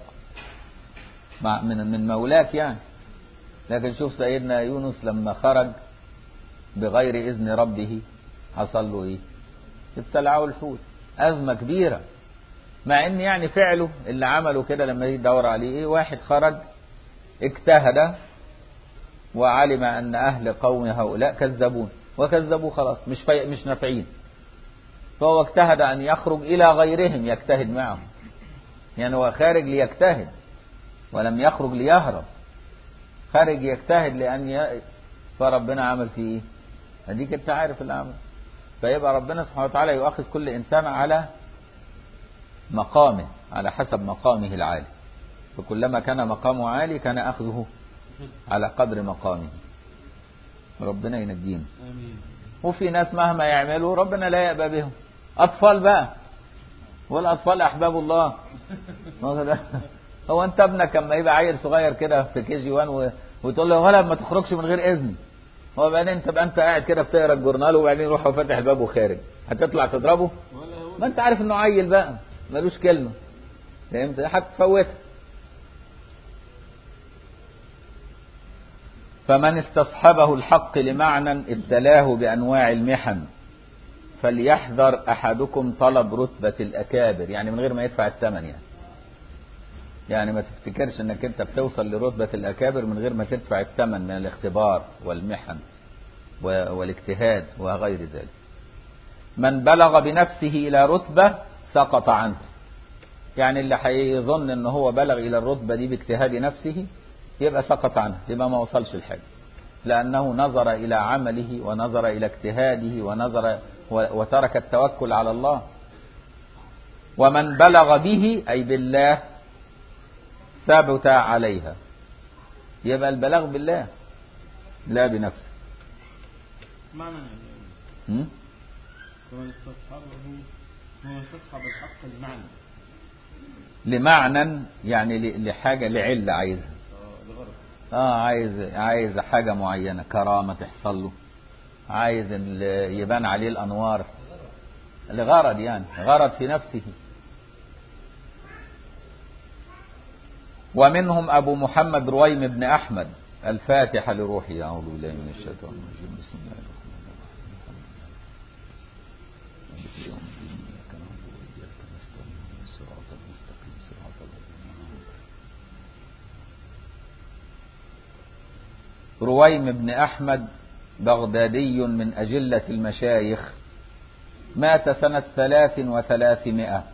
من مولاك يعني. لكن شوف سيدنا يونس لما خرج بغير إذن ربه حصل له إيه؟ ابتلعه الحوت، أزمة كبيرة، مع إن يعني فعله اللي عمله كده لما يدور عليه إيه؟ واحد خرج اجتهد وعلم أن أهل قوم هؤلاء كذبون وكذبوا خلاص مش نافعين، فهو اجتهد أن يخرج إلى غيرهم يجتهد معهم، يعني هو خارج ليجتهد ولم يخرج ليهرب، خارج يجتهد فربنا عمل فيه إيه؟ هديك أنت عارف اللي عمل. فيبقى ربنا سبحانه وتعالى يؤخذ كل إنسان على مقامه، على حسب مقامه العالي، فكلما كان مقامه عالي كان أخذه على قدر مقامه. ربنا ينجينا. وفي ناس مهما يعملوا ربنا لا يأبى بهم، أطفال بقى، والأطفال أحباب الله. هو أنت ابنك لما يبقى عيل صغير كده في كي جي 1 وتقول له ولا ما تخرجش من غير إذن، هو بعدين تبقى أنت قاعد كده بتقرا الجورنال وبعدين يروح فاتح الباب وخارج، هتطلع تضربه؟ ما أنت عارف إنه عيل بقى ملوش كلمة، فهمت؟ هتفوتها. فمن استصحبه الحق لمعنى ابتلاه بأنواع المحن فليحذر أحدكم طلب رتبة الأكابر، يعني من غير ما يدفع الثمن يعني. يعني ما تفتكرش انك انت بتوصل لرتبة الاكابر من غير ما تدفع الثمن من الاختبار والمحن والاجتهاد وغير ذلك. من بلغ بنفسه الى رتبة سقط عنه، يعني اللي هيظن ان هو بلغ الى الرتبة دي باجتهاد نفسه يبقى سقط عنه، يبقى ما وصلش الحاجة، لانه نظر الى عمله ونظر الى اجتهاده ونظر وترك التوكل على الله. ومن بلغ به أي بالله ثبت عليها، يبقى البلاغ بالله لا بنفسه. معنى يعني ومن استصحب الحق المعنى لمعنى، يعني لحاجة لعلة عايزها، عايز حاجة معينة، كرامة تحصل له، عايز يبان عليه الأنوار، لغرض يعني غرض في نفسه. ومنهم أبو محمد رويم بن أحمد. الفاتحة لروحي. أعوذ بالله من الشيطان الرجيم. بسم الله الرحمن الرحيم. مالك يوم الدين. إياك نعبد وإياك نستعين. اهدنا الصراط المستقيم صراط الذين أنعمت عليهم. رويم بن أحمد بغدادي من أجلة المشايخ، مات سنة 300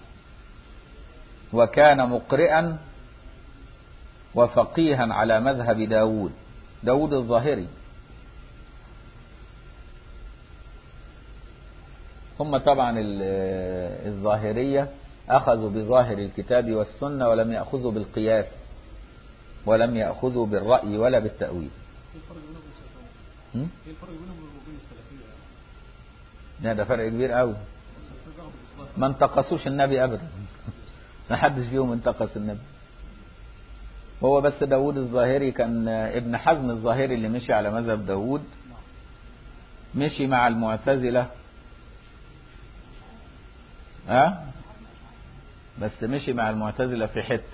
وكان مقرئا وفقيها على مذهب داود الظاهري. هم طبعا الظاهرية أخذوا بظاهر الكتاب والسنة ولم يأخذوا بالقياس ولم يأخذوا بالرأي ولا بالتأويل. ايه الفرق بينهم وبين السلفية؟ ده فرق كبير قوي. ما انتقصوش النبي أبدا. ما حدش فيهم انتقص النبي. هو بس داود الظاهري كان ابن حزم الظاهري اللي مشي على مذهب داود، مشي مع المعتزلة بس مشي مع المعتزلة في حتة،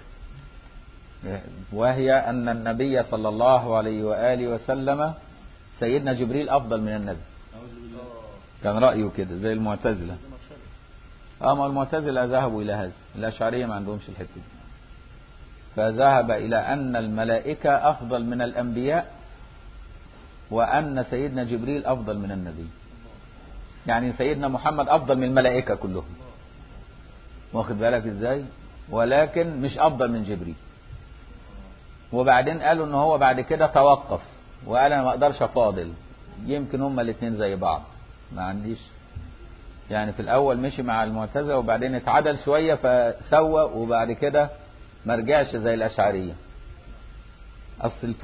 وهي أن النبي صلى الله عليه وآله وسلم سيدنا جبريل أفضل من النبي. كان رأيه كده زي المعتزلة. ما المعتزلة ذهبوا إلى هذا، الأشعرية ما عندهمش الحتة دي. فذهب إلى أن الملائكة أفضل من الأنبياء وأن سيدنا جبريل أفضل من النبي، يعني سيدنا محمد أفضل من الملائكة كلهم، واخد بالك إزاي؟ ولكن مش أفضل من جبريل. وبعدين قالوا إن هو بعد كده توقف وقال أنا ما أقدرش أفاضل، يمكن هما الاثنين زي بعض، ما عنديش يعني. في الأول مشي مع المعتزلة وبعدين اتعدل شوية فسوى، وبعد كده ما رجعش زي الأشعرية. أصل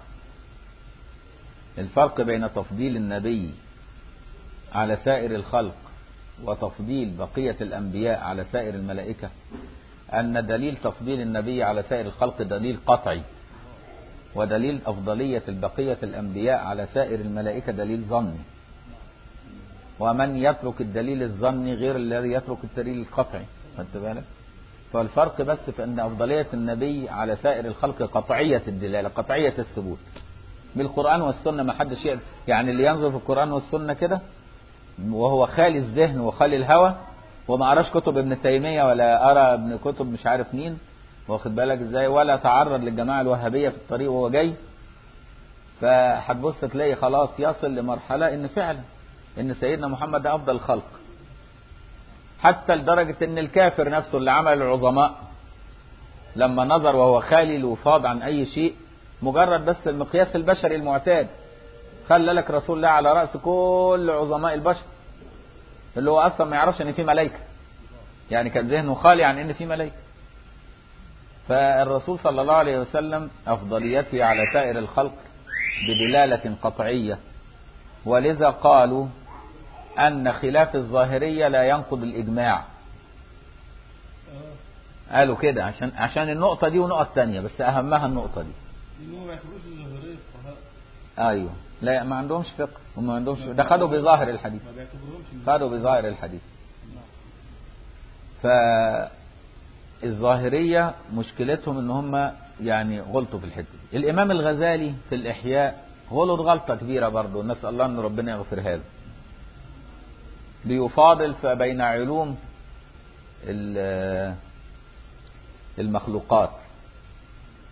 الفرق بين تفضيل النبي على سائر الخلق وتفضيل بقية الأنبياء على سائر الملائكة أن دليل تفضيل النبي على سائر الخلق دليل قطعي، ودليل أفضلية البقية الأنبياء على سائر الملائكة دليل ظني. ومن يترك الدليل الظني غير الذي يترك الدليل القطعي، خدت بالك؟ فالفرق بس في أن أفضلية النبي على سائر الخلق قطعية الدلالة، قطعية الثبوت بالقرآن والسنة. ما حدش يعني اللي ينظر في القرآن والسنة كده وهو خالي الذهن وخالي الهوى وما قراش كتب ابن تيمية ولا قرا ابن كتب مش عارف مين، واخد بالك ازاي، ولا تعرض للجماعة الوهابية في الطريق وهو جاي، فهتبص تلاقي خلاص يصل لمرحلة ان فعلا ان سيدنا محمد ده افضل الخلق، حتى لدرجة ان الكافر نفسه اللي عمل العظماء لما نظر وهو خالي الوفاض عن اي شيء، مجرد بس المقياس البشري المعتاد، خلى لك رسول الله على رأس كل عظماء البشر، اللي هو اصلا ما يعرفش ان في ملائكة، يعني كان ذهنه خالي عن ان في ملائكة. فالرسول صلى الله عليه وسلم افضليته على سائر الخلق بدلالة قطعية، ولذا قالوا ان خلاف الظاهرية لا ينقض الاجماع. قالوا كده عشان النقطة دي ونقط تانية، بس اهمها النقطة دي. ما بيعتبروش الظاهرية فقهاء. ايوه، لا ما عندهمش فقه، هم ما عندهمش، ده خدوا بظاهر الحديث، خدوا بظاهر الحديث. فالظاهرية مشكلتهم ان هم يعني غلطوا في الحتة دي. الامام الغزالي في الاحياء غلط غلطة كبيرة برضه، نسأل الله ان ربنا يغفر هذا. بيفاضل بين علوم المخلوقات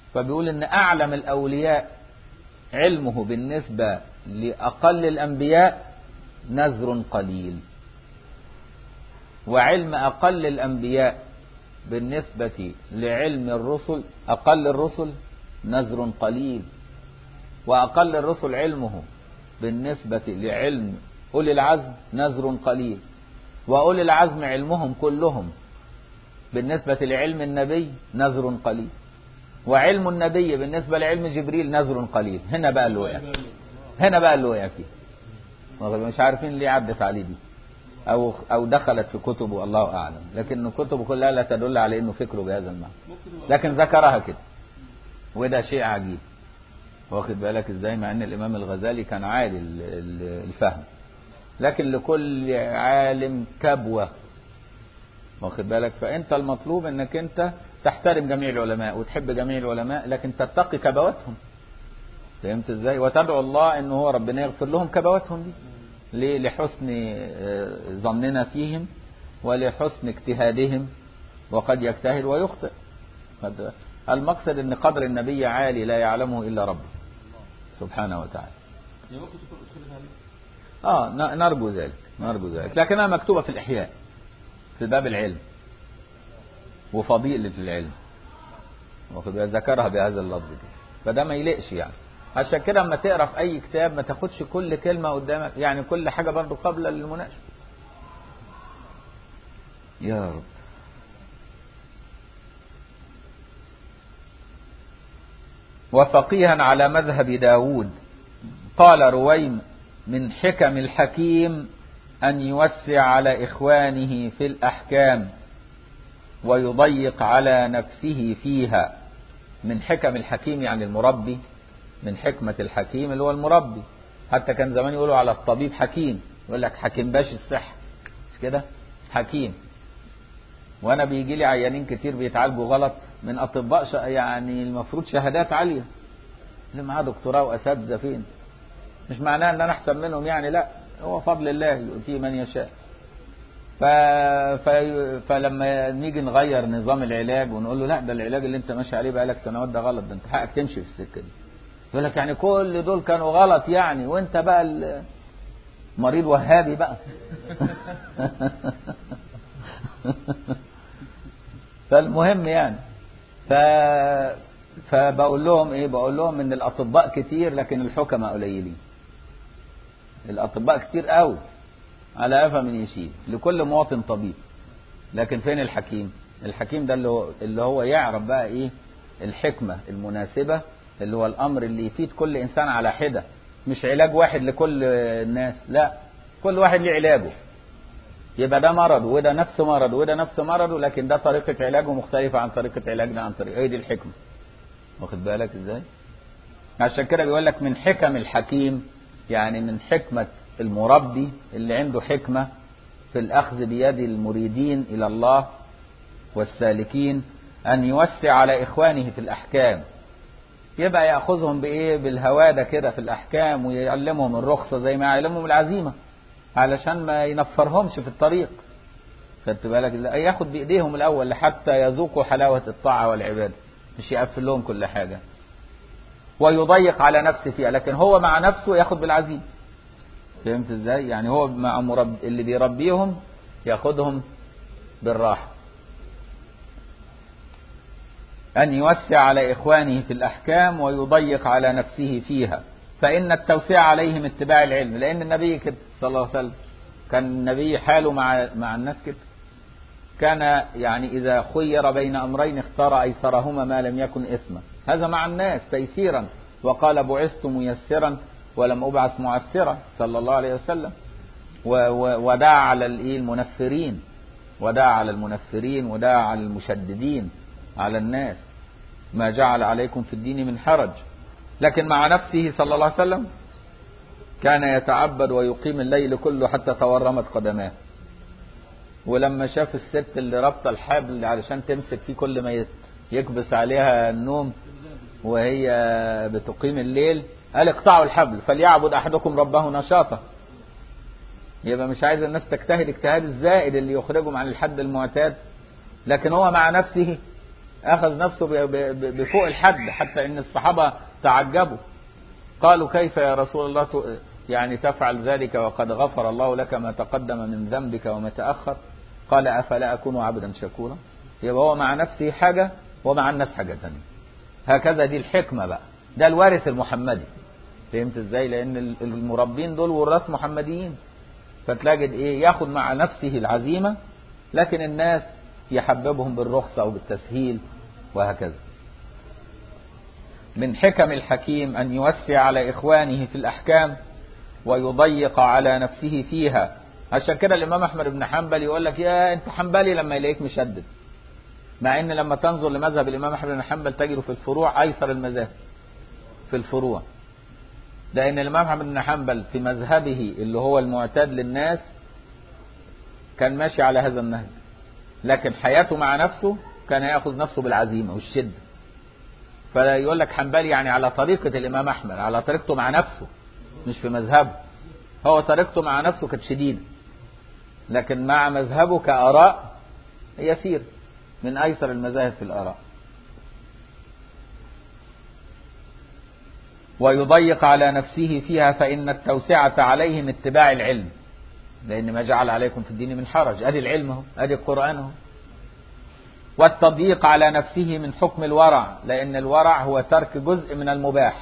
فبيقول إن أعلم الأولياء علمه بالنسبة لأقل الأنبياء نذر قليل، وعلم أقل الأنبياء بالنسبة لعلم الرسل أقل الرسل نذر قليل، وأقل الرسل علمه بالنسبة لعلم أولي العزم نذر قليل، وأولي العزم علمهم كلهم بالنسبة لعلم النبي نذر قليل، وعلم النبي بالنسبة لعلم جبريل نذر قليل. هنا بقى اللي وقع، هنا بقى اللي وقع فيه، مش عارفين ليه عدت عليه دي أو دخلت في كتبه، الله أعلم، لكن كتبه كلها لا تدل على إنه فكره بهذا المعنى، لكن ذكرها كده، وده شيء عجيب. واخد بالك إزاي؟ مع إن الإمام الغزالي كان عالي الفهم، لكن لكل عالم كبوة. واخد بالك؟ فأنت المطلوب إنك أنت تحترم جميع العلماء وتحب جميع العلماء، لكن تتقي كبواتهم. فهمت إزاي؟ وتدعو الله إنه هو ربنا يغفر لهم كبواتهم دي. ليه؟ لحسن ظننا فيهم ولحسن اجتهادهم، وقد يجتهد ويخطئ. المقصد ان قدر النبي عالي لا يعلمه الا ربه سبحانه وتعالى. نرجو ذلك، نرجو ذلك، لكنها مكتوبة في الإحياء في باب العلم وفضيلة العلم، ذكرها بهذا اللفظ كده. فده ما يلقش يعني. عشان كده اما تقرا في اي كتاب ما تاخدش كل كلمة قدامك، يعني كل حاجة برضو قبل للمناقشة. يا رب. وفقيها على مذهب داود قال رويم: من حكم الحكيم أن يوسع على إخوانه في الأحكام ويضيق على نفسه فيها. من حكم الحكيم يعني المربي، من حكمة الحكيم اللي هو المربي. حتى كان زمان يقولوا على الطبيب حكيم، يقول لك حكيم باش الصحة، مش كده؟ حكيم. وانا بيجي لي عيانين كتير بيتعالجوا غلط من اطباء يعني المفروض شهادات عالية، اللي معاه دكتوراه واساتذه فين. مش معناه ان انا احسن منهم يعني، لا، هو فضل الله يؤتيه من يشاء. فلما نيجي نغير نظام العلاج ونقول له لا، ده العلاج اللي انت ماشي عليه بقالك سنوات ده غلط، ده انت حقك تمشي في السكه دي. يقول لك يعني كل دول كانوا غلط يعني، وانت بقى مريض وهابي بقى. فالمهم يعني فبقول لهم ايه، بقول لهم ان الاطباء كتير لكن الحكماء قليلين. الاطباء كتير قوي على قفا من يشيل، لكل مواطن طبيب، لكن فين الحكيم؟ الحكيم ده اللي هو يعرف بقى ايه الحكمة المناسبة، اللي هو الامر اللي يفيد كل انسان على حدة، مش علاج واحد لكل الناس، لا، كل واحد له علاجه. يبقى ده مرض وده نفس مرض وده نفس مرضه، لكن ده طريقة علاجه مختلفة عن طريقة علاجنا، عن طريقة، هي دي الحكمة. واخد بالك ازاي؟ عشان كده بيقول لك من حكم الحكيم، يعني من حكمة المربي اللي عنده حكمة في الأخذ بيد المريدين إلى الله والسالكين، أن يوسع على إخوانه في الأحكام. يبقى يأخذهم بإيه؟ بالهوادة كده في الأحكام، ويعلمهم الرخصة زي ما يعلمهم العزيمة، علشان ما ينفرهمش في الطريق. خدت بالك؟ ياخد بإيديهم الأول لحتى يذوقوا حلاوة الطاعة والعبادة، مش يقفل لهم كل حاجة. ويضيق على نفسه فيها، لكن هو مع نفسه ياخد بالعزيمة. فهمت ازاي؟ يعني هو مع اللي بيربيهم ياخدهم بالراحة. أن يوسع على إخوانه في الأحكام ويضيق على نفسه فيها، فإن التوسيع عليهم اتباع العلم. لأن النبي كده صلى الله عليه وسلم كان النبي حاله مع الناس كده، كان يعني إذا خير بين أمرين اختار أيسرهما ما لم يكن إثما. هذا مع الناس تيسيرا، وقال بعثت ميسرا ولم أبعث معسرا صلى الله عليه وسلم. ودعا على المنفرين، ودعا على المنفرين، ودعا على المشددين على الناس، ما جعل عليكم في الدين من حرج. لكن مع نفسه صلى الله عليه وسلم كان يتعبد ويقيم الليل كله حتى تورمت قدماه. ولما شاف الست اللي ربط الحبل علشان تمسك فيه كل ما يكبس عليها النوم وهي بتقيم الليل، قال اقطعوا الحبل فليعبد أحدكم ربه نشاطا. يبقى مش عايز الناس تجتهد اجتهاد الزائد اللي يخرجهم عن الحد المعتاد، لكن هو مع نفسه أخذ نفسه بفوق الحد، حتى إن الصحابة تعجبوا قالوا كيف يا رسول الله يعني تفعل ذلك وقد غفر الله لك ما تقدم من ذنبك وما تأخر؟ قال أفلا أكون عبدا شكورا. يبقى هو مع نفسه حاجة ومع الناس حاجة ثانية. هكذا دي الحكمة بقى، ده الوارث المحمدي. فهمت ازاي؟ لأن المربين دول وراث محمديين، فتلاقي ايه ياخد مع نفسه العزيمة، لكن الناس يحببهم بالرخصة وبالتسهيل وهكذا. من حكم الحكيم أن يوسع على إخوانه في الأحكام ويضيق على نفسه فيها. عشان كده الإمام أحمد بن حنبل يقول لك يا أنت حنبلي لما يلاقيك مشدد، مع أن لما تنظر لمذهب الإمام أحمد بن حنبل تجد في الفروع أيسر المذاهب في الفروع، لأن الإمام أحمد بن حنبل في مذهبه اللي هو المعتاد للناس كان ماشي على هذا النهج، لكن حياته مع نفسه كان يأخذ نفسه بالعزيمة والشدة. فلا يقول لك حنبلي يعني على طريقة الإمام أحمد، على طريقته مع نفسه مش في مذهبه. هو طريقته مع نفسه كانت شديدة، لكن مع مذهبه كآراء يسير، من أيسر المذاهب في الآراء. ويضيق على نفسه فيها فإن التوسعة عليه من اتباع العلم، لأن ما جعل عليكم في الدين من حرج، أدي العلم هو، أدي القرآن هو. والتضييق على نفسه من حكم الورع، لأن الورع هو ترك جزء من المباح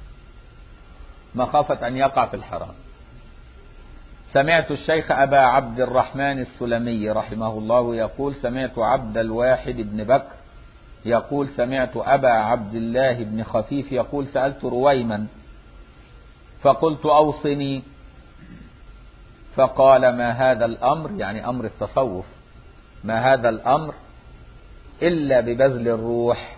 مخافة أن يقع في الحرام. سمعت الشيخ أبا عبد الرحمن السلمي رحمه الله يقول سمعت عبد الواحد بن بكر يقول سمعت أبا عبد الله بن خفيف يقول سألت رويما فقلت أوصني، فقال ما هذا الأمر، يعني أمر التصوف، ما هذا الأمر إلا ببذل الروح،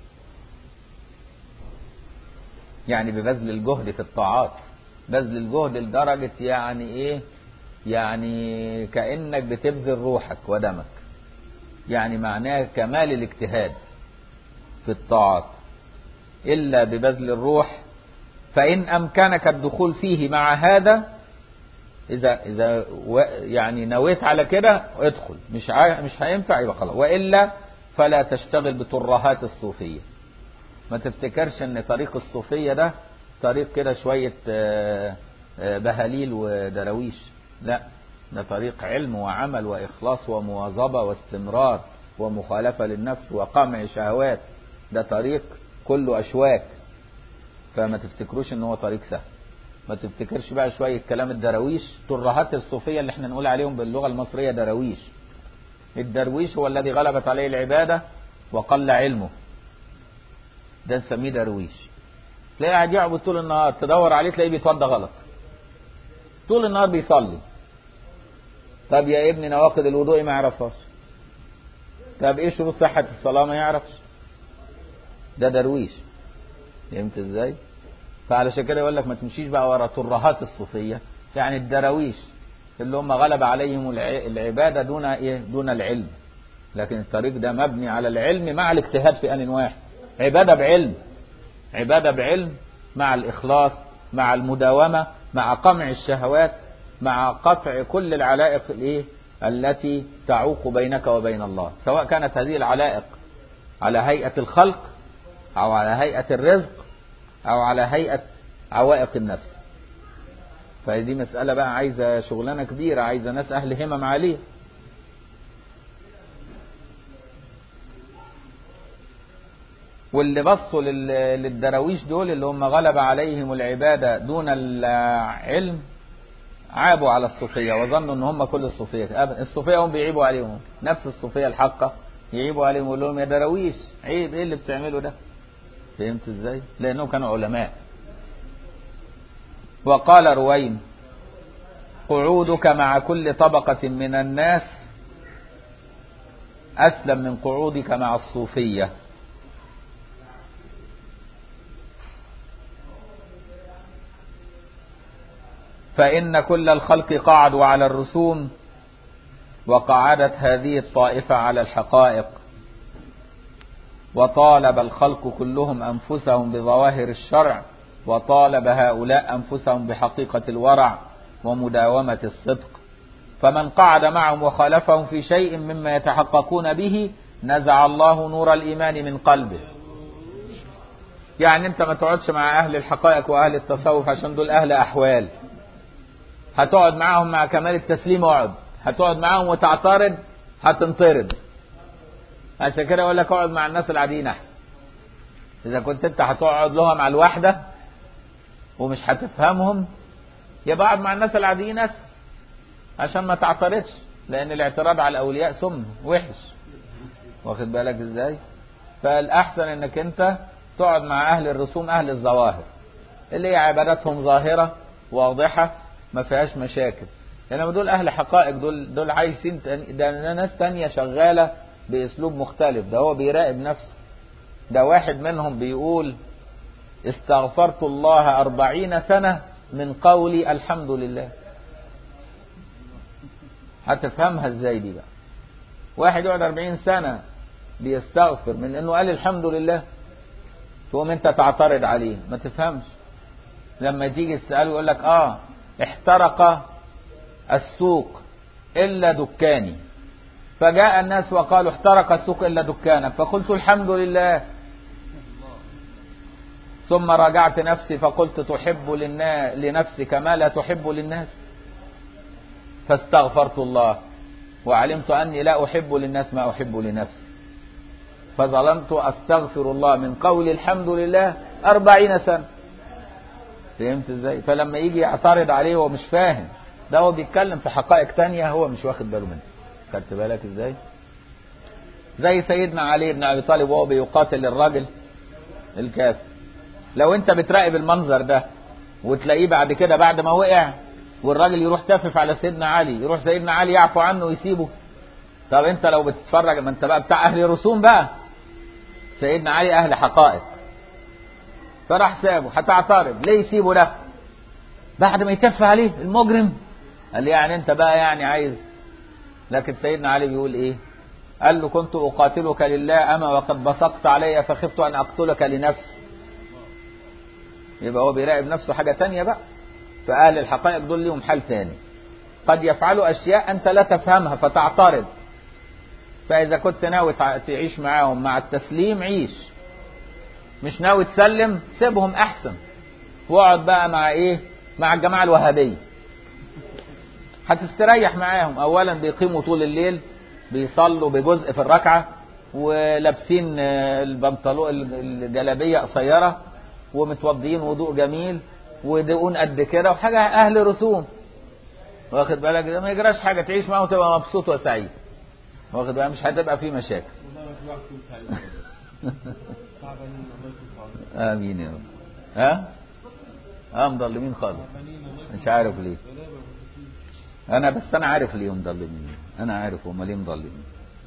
يعني ببذل الجهد في الطاعات، بذل الجهد لدرجة يعني إيه، يعني كأنك بتبذل روحك ودمك، يعني معناه كمال الاجتهاد في الطاعات. إلا ببذل الروح، فإن أمكنك الدخول فيه مع هذا، إذا يعني نويت على كده ادخل، مش هينفع يبقى خلاص، وإلا فلا تشتغل بترهات الصوفية. ما تفتكرش ان طريق الصوفية ده طريق كده شوية بهاليل ودرويش، لا، ده طريق علم وعمل وإخلاص ومواظبة واستمرار ومخالفة للنفس وقمع شهوات، ده طريق كله أشواك. فما تفتكروش ان هو طريق سهل، ما تفتكرش بقى شوية كلام الدرويش، ترهات الصوفية اللي احنا نقول عليهم باللغة المصرية درويش. الدرويش هو الذي غلبت عليه العبادة وقل علمه، ده نسميه درويش. تلاقيه قاعد يعبد طول النهار، تدور عليه تلاقيه بيتوضى غلط، طول النهار بيصلي. طب يا ابني نواقض الوضوء ما يعرفهاش، طب ايه شروط صحة الصلاة ما يعرفش، ده درويش. فهمت ازاي؟ فعلشان كده يقول لك ما تمشيش بقى ورا ترهات الصوفية، يعني الدراويش اللي هم غلب عليهم العبادة دون ايه، دون العلم. لكن الطريق ده مبني على العلم مع الاجتهاد في آن واحد، عبادة بعلم، عبادة بعلم مع الإخلاص مع المداومة مع قمع الشهوات مع قطع كل العلائق الايه التي تعوق بينك وبين الله، سواء كانت هذه العلائق على هيئة الخلق أو على هيئة الرزق أو على هيئة عوائق النفس. فدي مسألة بقى عايزة شغلانة كبيرة، عايزة ناس أهل همم عالية. واللي بصوا للدراويش دول اللي هم غلب عليهم العبادة دون العلم عابوا على الصوفية وظنوا ان هم كل الصوفية. الصوفية هم بيعيبوا عليهم، نفس الصوفية الحقة يعيبوا عليهم ويقول لهم يا دراويش عيب، ايه اللي بتعملوا ده؟ فهمت ازاي؟ لانهم كانوا علماء. وقال رويم قعودك مع كل طبقة من الناس أسلم من قعودك مع الصوفية. فإن كل الخلق قعدوا على الرسوم وقعدت هذه الطائفة على الحقائق، وطالب الخلق كلهم أنفسهم بظواهر الشرع، وطالب هؤلاء أنفسهم بحقيقة الورع ومداومة الصدق. فمن قعد معهم وخالفهم في شيء مما يتحققون به نزع الله نور الإيمان من قلبه. يعني انت ما تقعدش مع أهل الحقائق وأهل التصوف عشان دول أهل أحوال. هتقعد معاهم مع كمال التسليم اقعد، هتقعد معاهم وتعترض هتنطرد. عشان كده اقول لك اقعد مع الناس العاديين احسن. اذا كنت انت هتقعد لهم على الوحده ومش هتفهمهم يبقى اقعد مع الناس العاديين اسهل عشان ما تعترضش، لان الاعتراض على الاولياء سم وحش. واخد بالك ازاي؟ فالاحسن انك انت تقعد مع اهل الرسوم، اهل الظواهر اللي هي عباداتهم ظاهره واضحه ما فيهاش مشاكل. انما دول اهل حقائق، دول عايشين ده ناس تانية شغاله باسلوب مختلف. ده هو بيراقب نفسه. ده واحد منهم بيقول استغفرت الله 40 سنة من قولي الحمد لله. هتفهمها ازاي دي بقى؟ واحد يقعد 40 سنة بيستغفر من انه قال الحمد لله، تقوم انت تعترض عليه ما تفهمش. لما تيجي تسأله يقول لك احترق السوق إلا دكاني، فجاء الناس وقالوا احترق السوق إلا دكانك، فقلت الحمد لله. ثم راجعت نفسي فقلت تحب لنفسك ما لا تحب للناس، فاستغفرت الله وعلمت أني لا أحب للناس ما أحب لنفسي، فظلمت أستغفر الله من قول الحمد لله 40 سنة. فهمت ازاي؟ فلما يجي يعترض عليه هو مش فاهم، ده هو بيتكلم في حقائق تانية هو مش واخد باله منها. خدت بالك ازاي؟ زي سيدنا علي بن ابي طالب وهو بيقاتل الراجل الكافر. لو انت بتراقب المنظر ده وتلاقيه بعد كده بعد ما وقع والراجل يروح تافف على سيدنا علي، يروح سيدنا علي يعفو عنه ويسيبه. طب انت لو بتتفرج، ما انت بقى بتاع اهل رسوم بقى، سيدنا علي اهل حقائق، فراح سابه. هتعترض ليه يسيبه ده بعد ما يتف عليه المجرم؟ قال لي يعني انت بقى يعني عايز. لكن سيدنا علي بيقول ايه؟ قال له كنت اقاتلك لله اما وقد بسطت علي فخفت ان اقتلك لنفسي. يبقى هو بيراقب نفسه حاجة تانية بقى. فأهل الحقائق دول ليهم حال تاني، قد يفعلوا أشياء أنت لا تفهمها فتعترض. فإذا كنت ناوي تعيش معاهم مع التسليم عيش، مش ناوي تسلم سيبهم أحسن. واقعد بقى مع إيه؟ مع الجماعة الوهابية، هتستريح معاهم. أولا بيقيموا طول الليل، بيصلوا بجزء في الركعة، ولابسين البنطلون الجلابية قصيرة، ومتوضيين وضوء جميل، ودقون قد كده، وحاجة أهل رسوم. واخد بالك؟ ده ما يجراش حاجة، تعيش معه وتبقى مبسوط وسعيد. واخد بالك؟ مش هتبقى فيه مشاكل. آمين يا رب. مضلمين خالص، مش عارف ليه. أنا عارف ليه مضلمين. أنا عارف هم ليه مضلمين.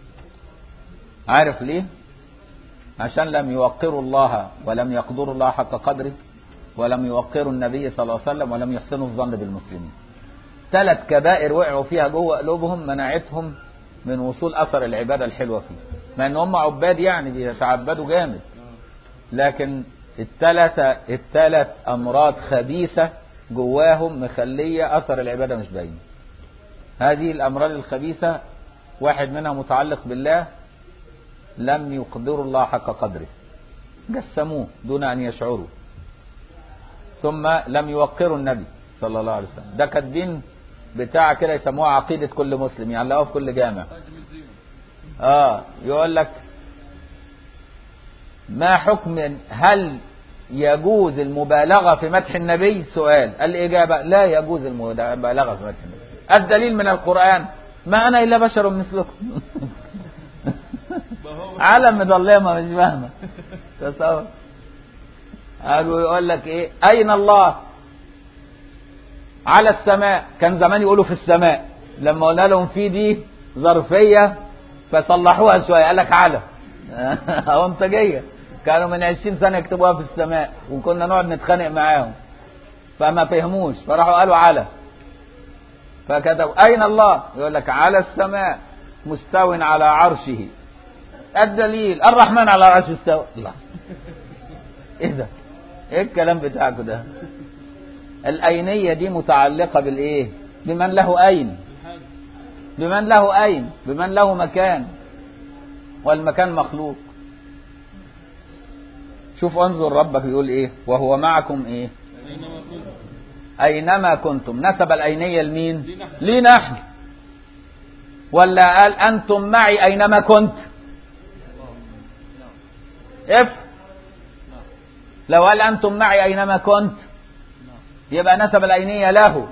عارف ليه؟ عشان لم يوقروا الله ولم يقدروا الله حق قدره، ولم يوقروا النبي صلى الله عليه وسلم، ولم يحسنوا الظن بالمسلمين. 3 كبائر وقعوا فيها جوه قلوبهم منعتهم من وصول أثر العبادة الحلوة فيه، مع ان هم عباد يعني بيتعبدوا جامد، لكن الثلاث أمراض خبيثة جواهم مخلية أثر العبادة مش باين. هذه الأمراض الخبيثة واحد منها متعلق بالله، لم يقدروا الله حق قدره، جسموه دون أن يشعروا. ثم لم يوقروا النبي صلى الله عليه وسلم. ده كاتبين بتاع كده يسموها عقيدة كل مسلم، يعلقوها في كل جامع. يقول لك ما حكم، هل يجوز المبالغة في مدح النبي؟ سؤال. الإجابة لا يجوز المبالغة في مدح النبي. الدليل من القرآن ما أنا إلا بشر مثلكم. عالم مظلمة مش فاهمة. تصور. قالوا يقول لك ايه؟ أين الله؟ على السماء. كان زمان يقولوا في السماء، لما قلنا لهم في دي ظرفية فصلحوها شوية قال لك على. أونطجية. كانوا من 20 سنة يكتبوها في السماء، وكنا نقعد نتخانق معاهم فما فهموش، فراحوا قالوا على، فكتبوا أين الله؟ يقول لك على السماء مستو على عرشه. الدليل الرحمن على عرشه استوى. الله، ايه ده؟ ايه الكلام بتاعكم ده؟ الأينية دي متعلقة بالايه؟ بمن له أين، بمن له أين، بمن له مكان. والمكان مخلوق. شوف انظر ربك يقول ايه، وهو معكم ايه اينما كنتم. نسب الاينية لمين؟ لي نحن. ولا قال انتم معي اينما كنت؟ لو قال انتم معي اينما كنت يبقى نسب الاينية له.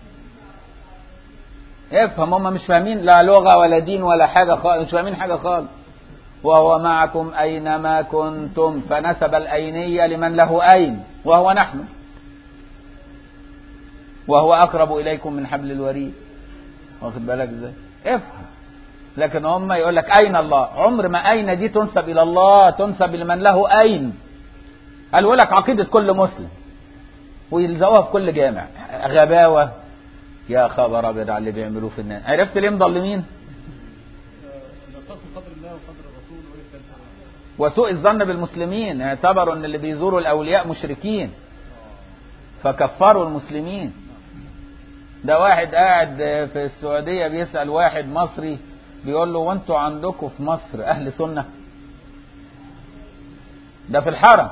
افهم، هم مش فاهمين لا لغة ولا دين ولا حاجة خالص، مش فاهمين حاجة خالص. وهو معكم أينما كنتم، فنسب الأينية لمن له أين وهو نحن، وهو أقرب إليكم من حبل الوريد. واخد بالك ازاي؟ افهم. لكن هم يقول لك أين الله، عمر ما أين دي تنسب إلى الله، تنسب لمن له أين. قالوا لك عقيدة كل مسلم ويلزقوها في كل جامع. غباوة يا خبر أبيض على اللي بيعملوه في الناس. عرفت ليه مضلمين؟ وسوء الظن بالمسلمين، اعتبروا ان اللي بيزوروا الاولياء مشركين فكفروا المسلمين. ده واحد قاعد في السعودية بيسأل واحد مصري بيقول له وانتوا عندكم في مصر اهل سنة؟ ده في الحرم.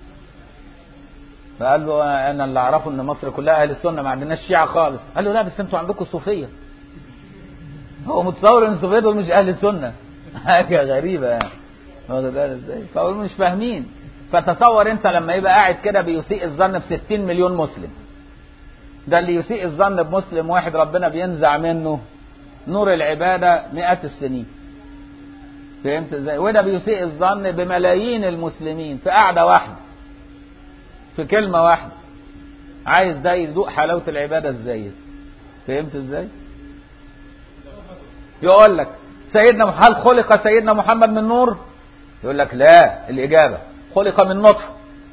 فقال له انا اللي اعرفه ان مصر كلها اهل السنة، ما عندناش شيعة خالص. قال له لا بس انتوا عندكم صوفية. هو متصور ان الصوفية دول مش اهل السنة. حاجة غريبة يعني. فهم مش فاهمين. فتصور انت لما يبقى قاعد كده بيسيء الظن ب60 مليون مسلم، ده اللي يسيء الظن بمسلم واحد ربنا بينزع منه نور العبادة مئات السنين. فهمت ازاي؟ وده بيسيء الظن بملايين المسلمين في قعدة واحدة، في كلمة واحدة، عايز ده يذوق حلاوة العبادة ازاي. فهمت ازاي؟ يقول لك سيدنا هل خلق سيدنا محمد من نور؟ يقول لك لا، الإجابة خلق من نطفة.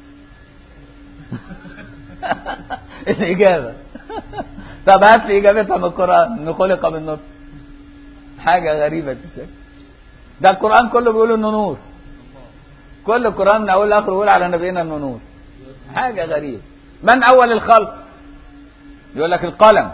الإجابة. طب هات لي إجابتها من القرآن إنه خلق من نطفة. حاجة غريبة الشكل. ده القرآن كله بيقول إنه نور. كل القرآن من أول لآخر بيقول على نبينا إنه نور. حاجة غريبة. من أول الخلق؟ يقول لك القلم.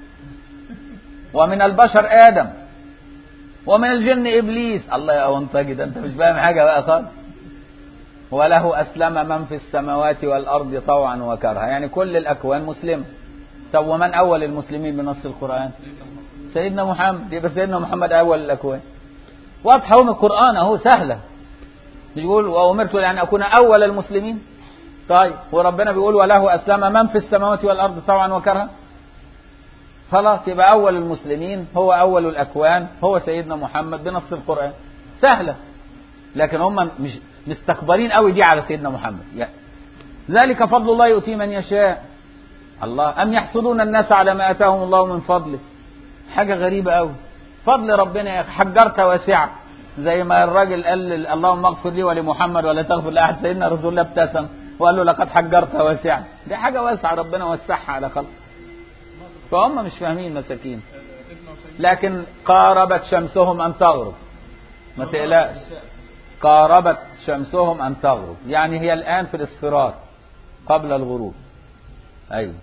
ومن البشر آدم. ومن الجن إبليس. الله يا أونطاجي، ده أنت مش فاهم حاجة بقى خالص. وله أسلم من في السماوات والأرض طوعا وكرها، يعني كل الأكوان مسلمة. طب ومن أول المسلمين بنص القرآن؟ سيدنا محمد. يبقى سيدنا محمد أول الأكوان. واضحة من القرآن أهو، سهلة. بيقول وأمرت أن أكون أول المسلمين. طيب وربنا بيقول وله أسلم من في السماوات والأرض طوعا وكرها. خلاص يبقى أول المسلمين هو أول الأكوان هو سيدنا محمد بنص القرآن. سهلة. لكن هم مش مستكبرين قوي دي على سيدنا محمد. يعني ذلك فضل الله يؤتي من يشاء. الله أم يحسدون الناس على ما آتاهم الله من فضله. حاجة غريبة قوي. فضل ربنا يا حجرت واسعة، زي ما الراجل قال اللهم اغفر لي ولمحمد ولا تغفر لأحد. سيدنا رسول الله ابتسم وقال له لقد حجرت واسعة. دي حاجة واسعة ربنا وسعها على خلقه. فهم مش فاهمين مساكين. لكن قاربت شمسهم أن تغرب، ما تقلقش. قاربت شمسهم أن تغرب، يعني هي الآن في الاصفرار قبل الغروب. أيوة.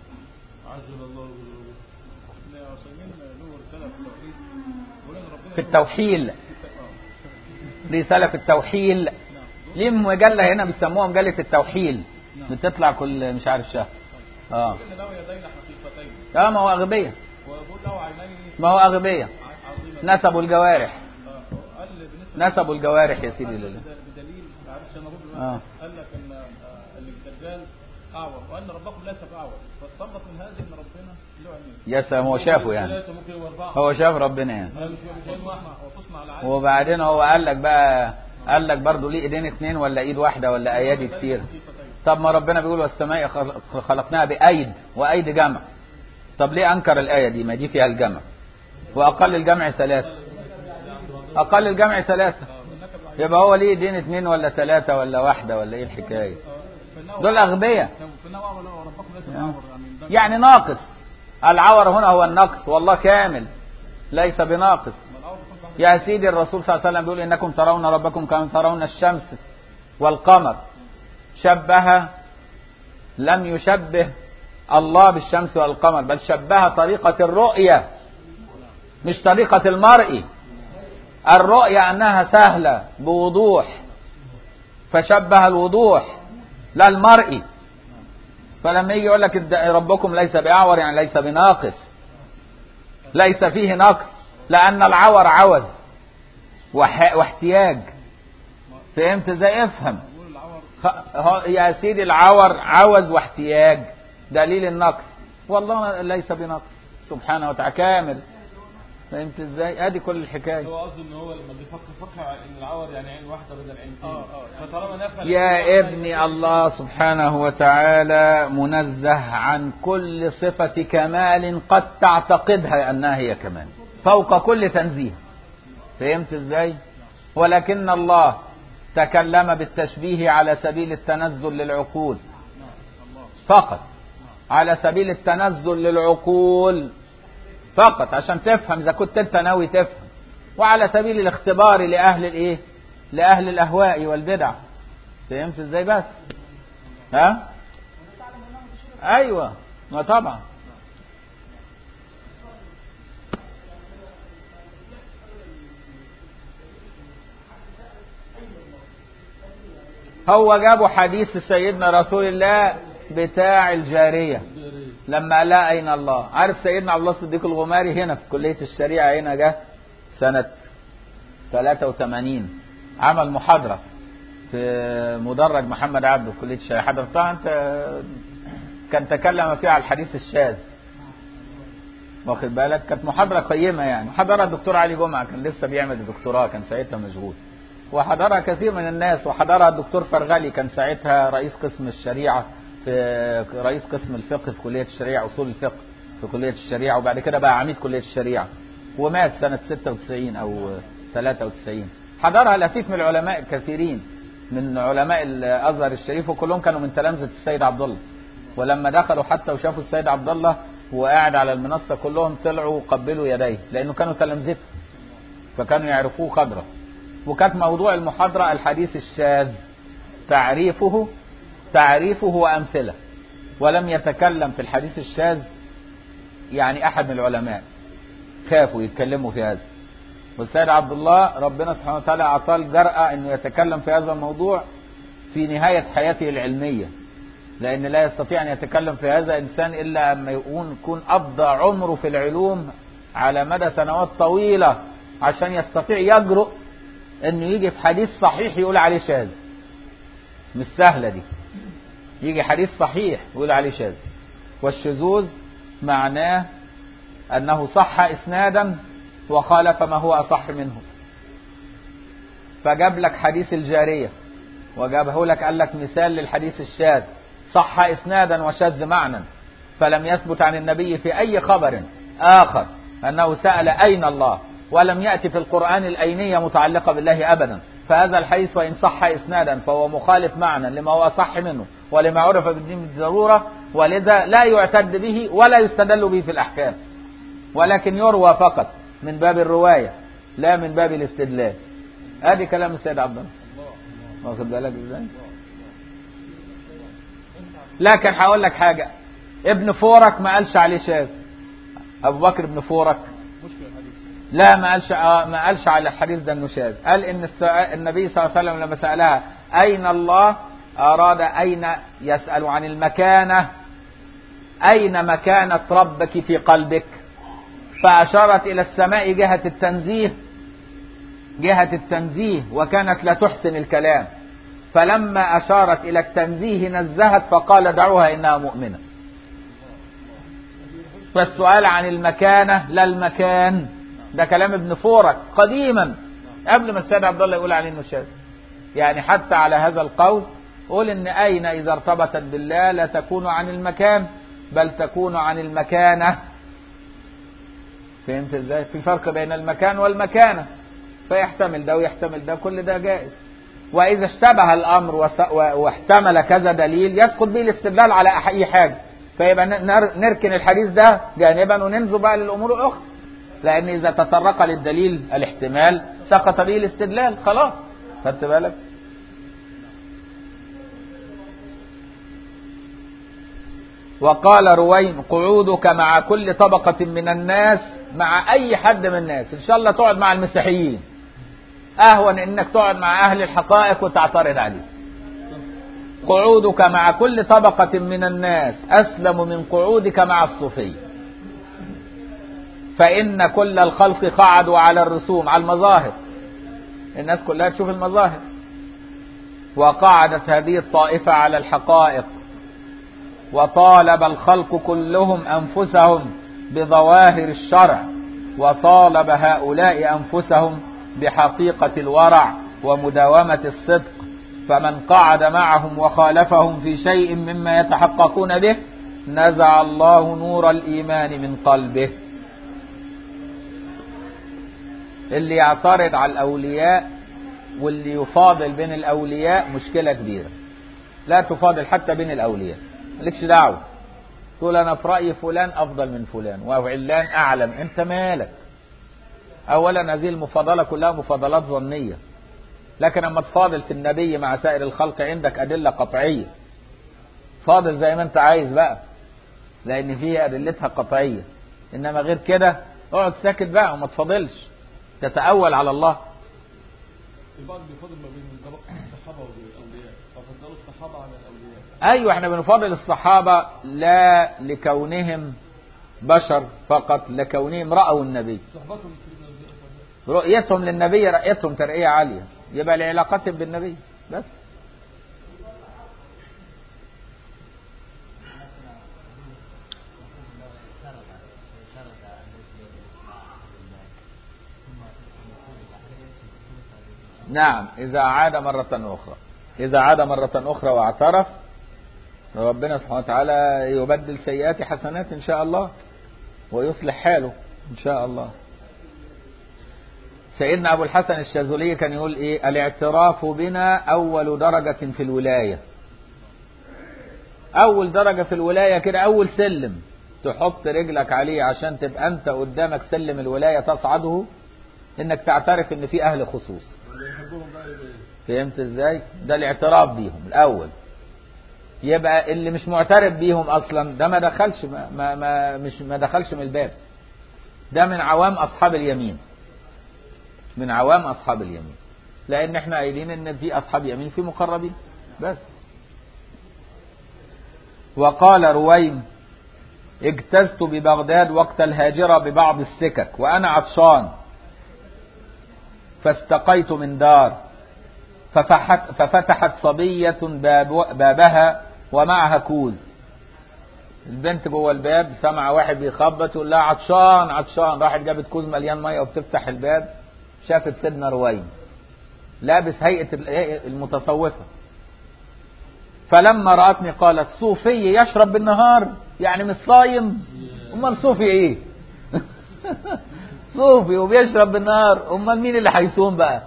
في التوحيل، رسالة في التوحيل. ليه مجلة هنا بيسموها مجلة التوحيل، بتطلع كل مش عارف شهر. ما هو أغبية. ما هو أغبية. نسبوا الجوارح. نسبوا الجوارح يا سيدي لله. قال لك ان الدجال اعور وان ربكم ليس باعور، فاستنبط من هذه ان ربنا له عينين. يا سلام، هو شافه يعني. هو شاف ربنا يعني. وبعدين هو قال لك بقى، قال لك برضه ليه ايدين اتنين ولا ايد واحده ولا ايادي كتير؟ طب ما ربنا بيقول والسماء خلقناها بايد، وايد جمع. طب ليه انكر الايه دي؟ ما دي فيها الجمع، واقل الجمع ثلاثه. اقل الجمع ثلاثه. يبقى هو ليه ايدين اتنين ولا ثلاثه ولا واحده ولا ايه الحكايه؟ دول اغبياء يعني. ناقص. العور هنا هو النقص، والله كامل ليس بناقص. يا سيدي الرسول صلى الله عليه وسلم بيقول انكم ترون ربكم كما ترون الشمس والقمر. شبه، لم يشبه الله بالشمس والقمر، بل شبه طريقة الرؤية مش طريقة المرئي. الرؤية أنها سهلة بوضوح، فشبه الوضوح لا المرئي. فلما يجي يقول لك ربكم ليس بأعور يعني ليس بناقص، ليس فيه نقص، لأن العور عوز واحتياج. فهمت ازاي؟ افهم يا سيدي، العور عوز واحتياج، دليل النقص، والله ليس بنقص سبحانه وتعالى كامل. فهمت ازاي؟ ادي كل الحكايه. هو قصده ان هو لما بيفكر ان العور يعني عين واحده بدل عينتين. فطالما نفى يا ابني الله سبحانه وتعالى منزه عن كل صفة كمال قد تعتقدها انها هي كمال، فوق كل تنزيه. فهمت ازاي؟ ولكن الله تكلم بالتشبيه على سبيل التنزل للعقول فقط، على سبيل التنزل للعقول فقط، عشان تفهم اذا كنت انت ناوي تفهم، وعلى سبيل الاختبار لاهل الايه، لاهل الاهواء والبدع. فهمت ازاي؟ بس ها ايوه، ما طبعا. هو جابوا حديث سيدنا رسول الله بتاع الجارية لما قال لها أين الله. عارف سيدنا عبد الله الصديق الغماري هنا في كلية الشريعة هنا جه سنة 83 عمل محاضرة في مدرج محمد عبده في كلية الشريعة، حضرتها أنت؟ كان تكلم فيها على الحديث الشاذ، واخد بالك؟ كانت محاضرة قيمة يعني، حضرها الدكتور علي جمعة، كان لسه بيعمل الدكتوراه، كان ساعتها مشغول، وحضرها كثير من الناس، وحضرها الدكتور فرغلي، كان ساعتها رئيس قسم الشريعة في رئيس قسم الفقه في كلية الشريعة، أصول الفقه في كلية الشريعة، وبعد كده بقى عميد كلية الشريعة، ومات سنة 96 أو 93. حضرها لفيف من العلماء الكثيرين من علماء الأزهر الشريف، وكلهم كانوا من تلامذة السيد عبد الله. ولما دخلوا حتى وشافوا السيد عبد الله وقاعد على المنصة كلهم طلعوا وقبلوا يديه، لأنه كانوا تلامذته فكانوا يعرفوه قدره. وكانت موضوع المحاضرة الحديث الشاذ، تعريفه وأمثلة، ولم يتكلم في الحديث الشاذ يعني أحد من العلماء، خافوا يتكلموا في هذا. والسيد عبد الله ربنا سبحانه وتعالى أعطاه الجرأة أنه يتكلم في هذا الموضوع في نهاية حياته العلمية، لأن لا يستطيع أن يتكلم في هذا إنسان إلا أما يكون أفضى عمره في العلوم على مدى سنوات طويلة عشان يستطيع يجرؤ أنه يجي في حديث صحيح يقول عليه شاذ. مش سهلة دي، يجي حديث صحيح يقول عليه شاذ. والشذوذ معناه أنه صح إسنادا وخالف ما هو أصح منه. فجاب لك حديث الجارية وجابه لك، قال لك مثال للحديث الشاذ، صح إسنادا وشذ معنى، فلم يثبت عن النبي في أي خبر آخر أنه سأل أين الله، ولم يأتي في القرآن الأينية متعلقة بالله أبدا. فهذا الحديث وإن صح إسنادا فهو مخالف معنى لما هو أصح منه ولما عرف بالدين بالضرورة، ولذا لا يعتد به ولا يستدل به في الأحكام، ولكن يروى فقط من باب الرواية لا من باب الاستدلال. هذه كلام السيد عبد الله، واخد بالك ازاي؟ لكن هقول لك حاجة، ابن فورك ما قالش عليه شاذ، أبو بكر ابن فورك لا ما قالش على الحديث ده انه شاذ. قال ان النبي صلى الله عليه وسلم لما سألها أين الله أراد أين، يسأل عن المكانة، أين مكانة ربك في قلبك، فأشارت إلى السماء جهة التنزيه وكانت لا تحسن الكلام، فلما أشارت إلى التنزيه نزهت فقال دعوها إنها مؤمنة. فالسؤال عن المكانة لا المكان، ده كلام ابن فورك قديما قبل ما السيد عبد الله يقول عليه انه شاذ. يعني حتى على هذا القول قول ان أين إذا ارتبطت بالله لا تكون عن المكان بل تكون عن المكانة. فهمت ازاي؟ في فرق بين المكان والمكانة، فيحتمل ده ويحتمل ده، كل ده جائز. وإذا اشتبه الأمر واحتمل كذا دليل يسقط به الاستدلال على أي حاجة، فيبقى نركن الحديث ده جانبا وننزل بقى للأمور الأخرى، لأن إذا تطرق للدليل الاحتمال سقط به الاستدلال خلاص. خدت بالك؟ وقال رويم قعودك مع كل طبقة من الناس، مع أي حد من الناس، إن شاء الله تقعد مع المسيحيين أهون إنك تقعد مع أهل الحقائق وتعترض عليه. قعودك مع كل طبقة من الناس أسلم من قعودك مع الصوفية، فإن كل الخلق قعدوا على الرسوم، على المظاهر، الناس كلها تشوف المظاهر، وقعدت هذه الطائفة على الحقائق، وطالب الخلق كلهم أنفسهم بظواهر الشرع، وطالب هؤلاء أنفسهم بحقيقة الورع ومداومة الصدق، فمن قعد معهم وخالفهم في شيء مما يتحققون به نزع الله نور الإيمان من قلبه. اللي يعترض على الأولياء واللي يفاضل بين الأولياء مشكلة كبيرة. لا تفاضل حتى بين الأولياء، مالكش دعوة، تقول أنا في رأي فلان أفضل من فلان وعلان أعلم، أنت مالك؟ أولا هذه المفاضلة كلها مفاضلات ظنية، لكن أما تفاضل في النبي مع سائر الخلق عندك أدلة قطعية، فاضل زي ما أنت عايز بقى، لأن فيها أدلتها قطعية. إنما غير كده اقعد ساكت بقى وما تفاضلش، تتأول على الله. البعض بيفاضل ما بين طبقة الصحابة والأولياء، ففضلوا الصحابة على الأولياء. أيوة، احنا بنفضل الصحابة لا لكونهم بشر فقط، لكونهم رأوا النبي، صحبتهم رؤيتهم للنبي رأيتهم ترقية عالية، يبقى لعلاقتهم بالنبي بس. نعم، إذا عاد مرة أخرى، إذا عاد مرة أخرى واعترف، ربنا سبحانه وتعالى يبدل سيئات حسنات إن شاء الله ويصلح حاله إن شاء الله. سيدنا أبو الحسن الشاذلي كان يقول إيه؟ الاعتراف بنا أول درجة في الولاية. أول درجة في الولاية كده، أول سلم تحط رجلك عليه عشان تبقى أنت قدامك سلم الولاية تصعده، إنك تعترف إن في أهل خصوص. فهمت إزاي؟ ده الاعتراف بيهم الأول. يبقى اللي مش معترف بيهم أصلا ده ما دخلش ما دخلش من الباب، ده من عوام أصحاب اليمين، من عوام أصحاب اليمين، لأن احنا قايلين إن في أصحاب يمين في مقربين بس. وقال رويم: اجتزت ببغداد وقت الهاجرة ببعض السكك وأنا عطشان، فاستقيت من دار، ففتحت صبية بابها ومعها كوز. البنت جوه الباب سمع واحد بيخبط يقول لها عطشان عطشان، راحت جابت كوز مليان ميه وبتفتح الباب، شافت سيدنا رويم لابس هيئة المتصوفة، فلما رأتني قالت: صوفي يشرب بالنهار؟ يعني مش صايم؟ امال صوفي ايه؟ صوفي وبيشرب بالنهار، امال مين اللي هيصوم بقى؟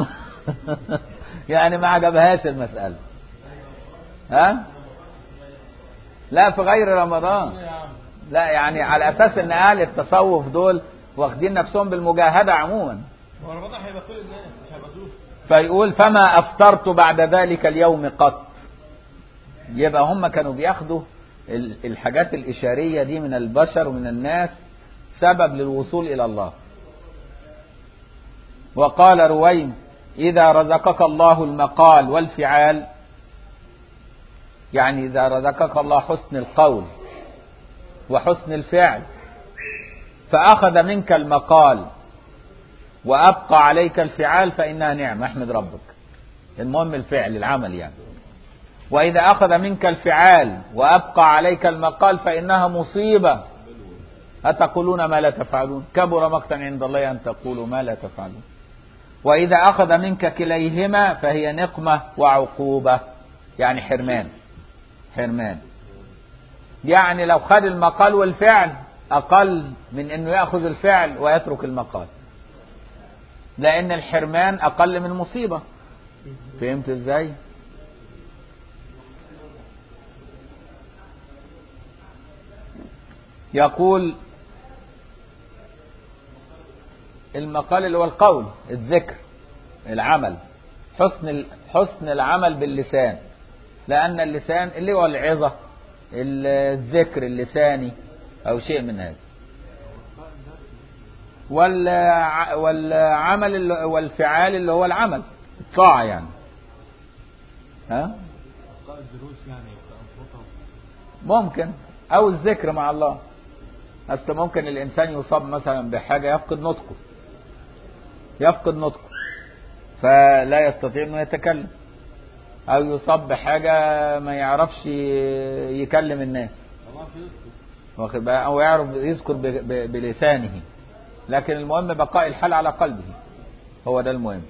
يعني ما عجبهاش المسألة. ها؟ لا، في غير رمضان. لا، يعني على اساس ان اهل التصوف دول واخدين نفسهم بالمجاهدة عموما. ورمضان هيبقى كل الناس مش هيبقى دول. فيقول: فما افطرت بعد ذلك اليوم قط. يبقى هم كانوا بياخدوا الحاجات الإشارية دي من البشر ومن الناس سبب للوصول إلى الله. وقال رويم: إذا رزقك الله المقال والفعال، يعني إذا رزقك الله حسن القول وحسن الفعل، فأخذ منك المقال وأبقى عليك الفعال، فإنها نعمة، احمد ربك. المهم الفعل، العمل يعني. وإذا أخذ منك الفعال وأبقى عليك المقال فإنها مصيبة، أتقولون ما لا تفعلون، كبر مقتا عند الله أن تقولوا ما لا تفعلون. وإذا أخذ منك كليهما فهي نقمة وعقوبة، يعني حرمان. حرمان يعني لو خد المقال والفعل أقل من أنه يأخذ الفعل ويترك المقال، لأن الحرمان أقل من مصيبة. فهمت إزاي؟ يقول المقال اللي هو القول، الذكر، العمل، حسن العمل باللسان، لأن اللسان اللي هو العظة، الذكر اللساني أو شيء من هذا. والعمل والفعال اللي هو العمل الطاعة يعني. ها الدروس يعني ممكن، او الذكر مع الله. بس ممكن الانسان يصاب مثلا بحاجة يفقد نطقه فلا يستطيع انه يتكلم، او يصاب بحاجة ما يعرفش يكلم الناس، او يعرف يذكر بلسانه، لكن المهم بقاء الحال على قلبه، هو ده المهم.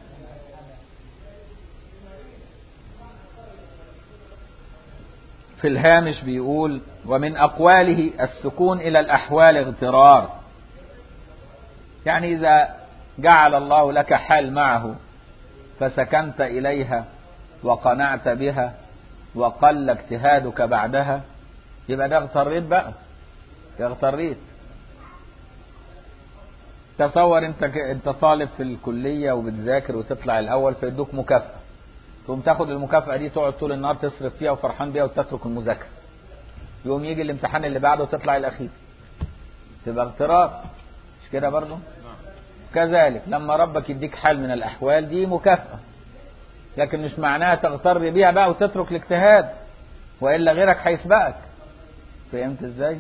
في الهامش بيقول: ومن أقواله السكون إلى الأحوال اغترار، يعني إذا جعل الله لك حال معه فسكنت إليها وقنعت بها وقل اجتهادك بعدها، يبقى ده اغتريت بقى، اغتريت. تصور انت طالب في الكلية وبتذاكر وتطلع الأول فيدوك مكافأة، تقوم تاخد المكافأة دي تقعد طول النهار تصرف فيها وفرحان بيها وتترك المذاكرة، يقوم يجي الامتحان اللي بعده وتطلع الأخير، تبقى اغترار، مش كده برضه؟ كذلك لما ربك يديك حال من الأحوال دي مكافأة، لكن مش معناها تغتر بيها بقى وتترك الاجتهاد، وإلا غيرك هيسبقك. فهمت ازاي؟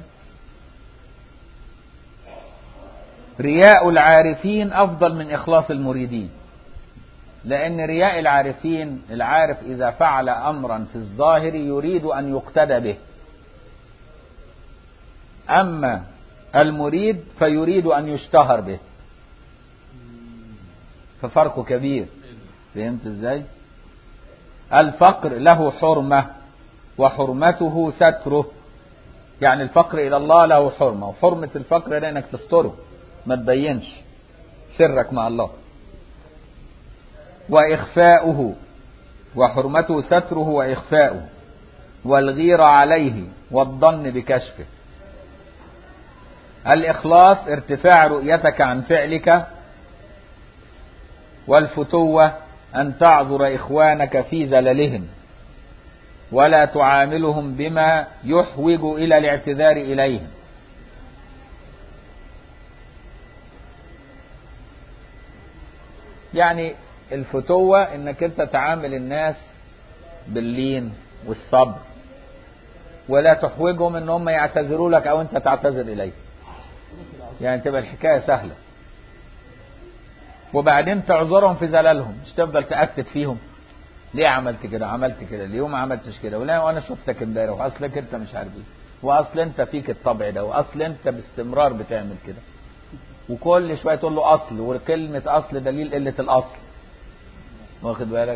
رياء العارفين أفضل من إخلاص المريدين، لأن رياء العارفين، العارف إذا فعل أمرا في الظاهر يريد أن يقتدى به، أما المريد فيريد أن يشتهر به، ففرق كبير. فهمت ازاي؟ الفقر له حرمة وحرمته ستره، يعني الفقر إلى الله له حرمة، وحرمة الفقر ده انك تستره، ما تبينش سرك مع الله. وإخفاؤه، وحرمته ستره وإخفاؤه، والغيرة عليه والظن بكشفه. الإخلاص ارتفاع رؤيتك عن فعلك، والفتوة أن تعذر إخوانك في زللهم ولا تعاملهم بما يحوج إلى الاعتذار إليهم. يعني الفتوة انك انت تعامل الناس باللين والصبر، ولا تحوجهم ان هم يعتذروا لك او انت تعتذر اليه، يعني تبقى الحكاية سهلة. وبعدين تعذرهم في زلالهم، مش تفضل تأكد فيهم، ليه عملت كده، عملت كده، اليوم ما عملتش كده، ولا وانا شفتك امبارح، واصلك انت مش عارف ايه، واصل انت فيك الطبع ده، واصل انت باستمرار بتعمل كده، وكل شويه تقول له اصل، وكلمه اصل دليل قله الاصل، واخد بالك؟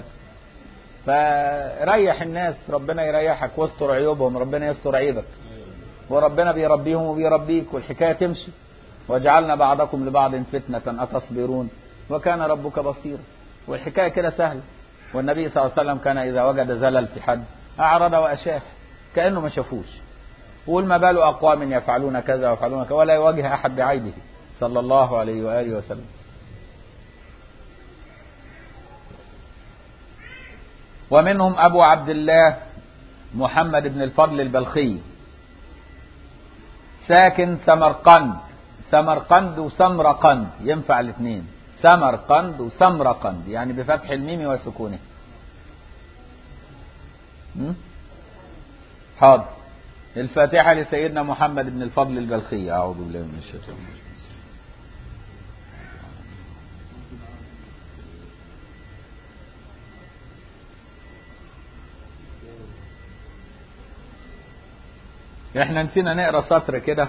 فريح الناس، ربنا يريحك، واستر عيوبهم، ربنا يستر عيبك، وربنا بيربيهم وبيربيك، والحكايه تمشي. وجعلنا بعضكم لبعض فتنه اتصبرون وكان ربك بصيرا، والحكايه كده سهله. والنبي صلى الله عليه وسلم كان اذا وجد زلل في حد اعرض واشاح كانه ما شافوش، قول ما بال اقوام يفعلون كذا ويفعلون كذا، ولا يواجه احد بعيبه صلى الله عليه واله وسلم. ومنهم ابو عبد الله محمد بن الفضل البلخي، ساكن سمرقند، سمرقند وسمرقند ينفع الاثنين، سمرقند وسمرقند، يعني بفتح الميم وسكونه. حاضر. الفاتحة لسيدنا محمد بن الفضل البلخي. أعوذ بالله من الشيطان الرجيم. احنا نسينا نقرأ سطر كده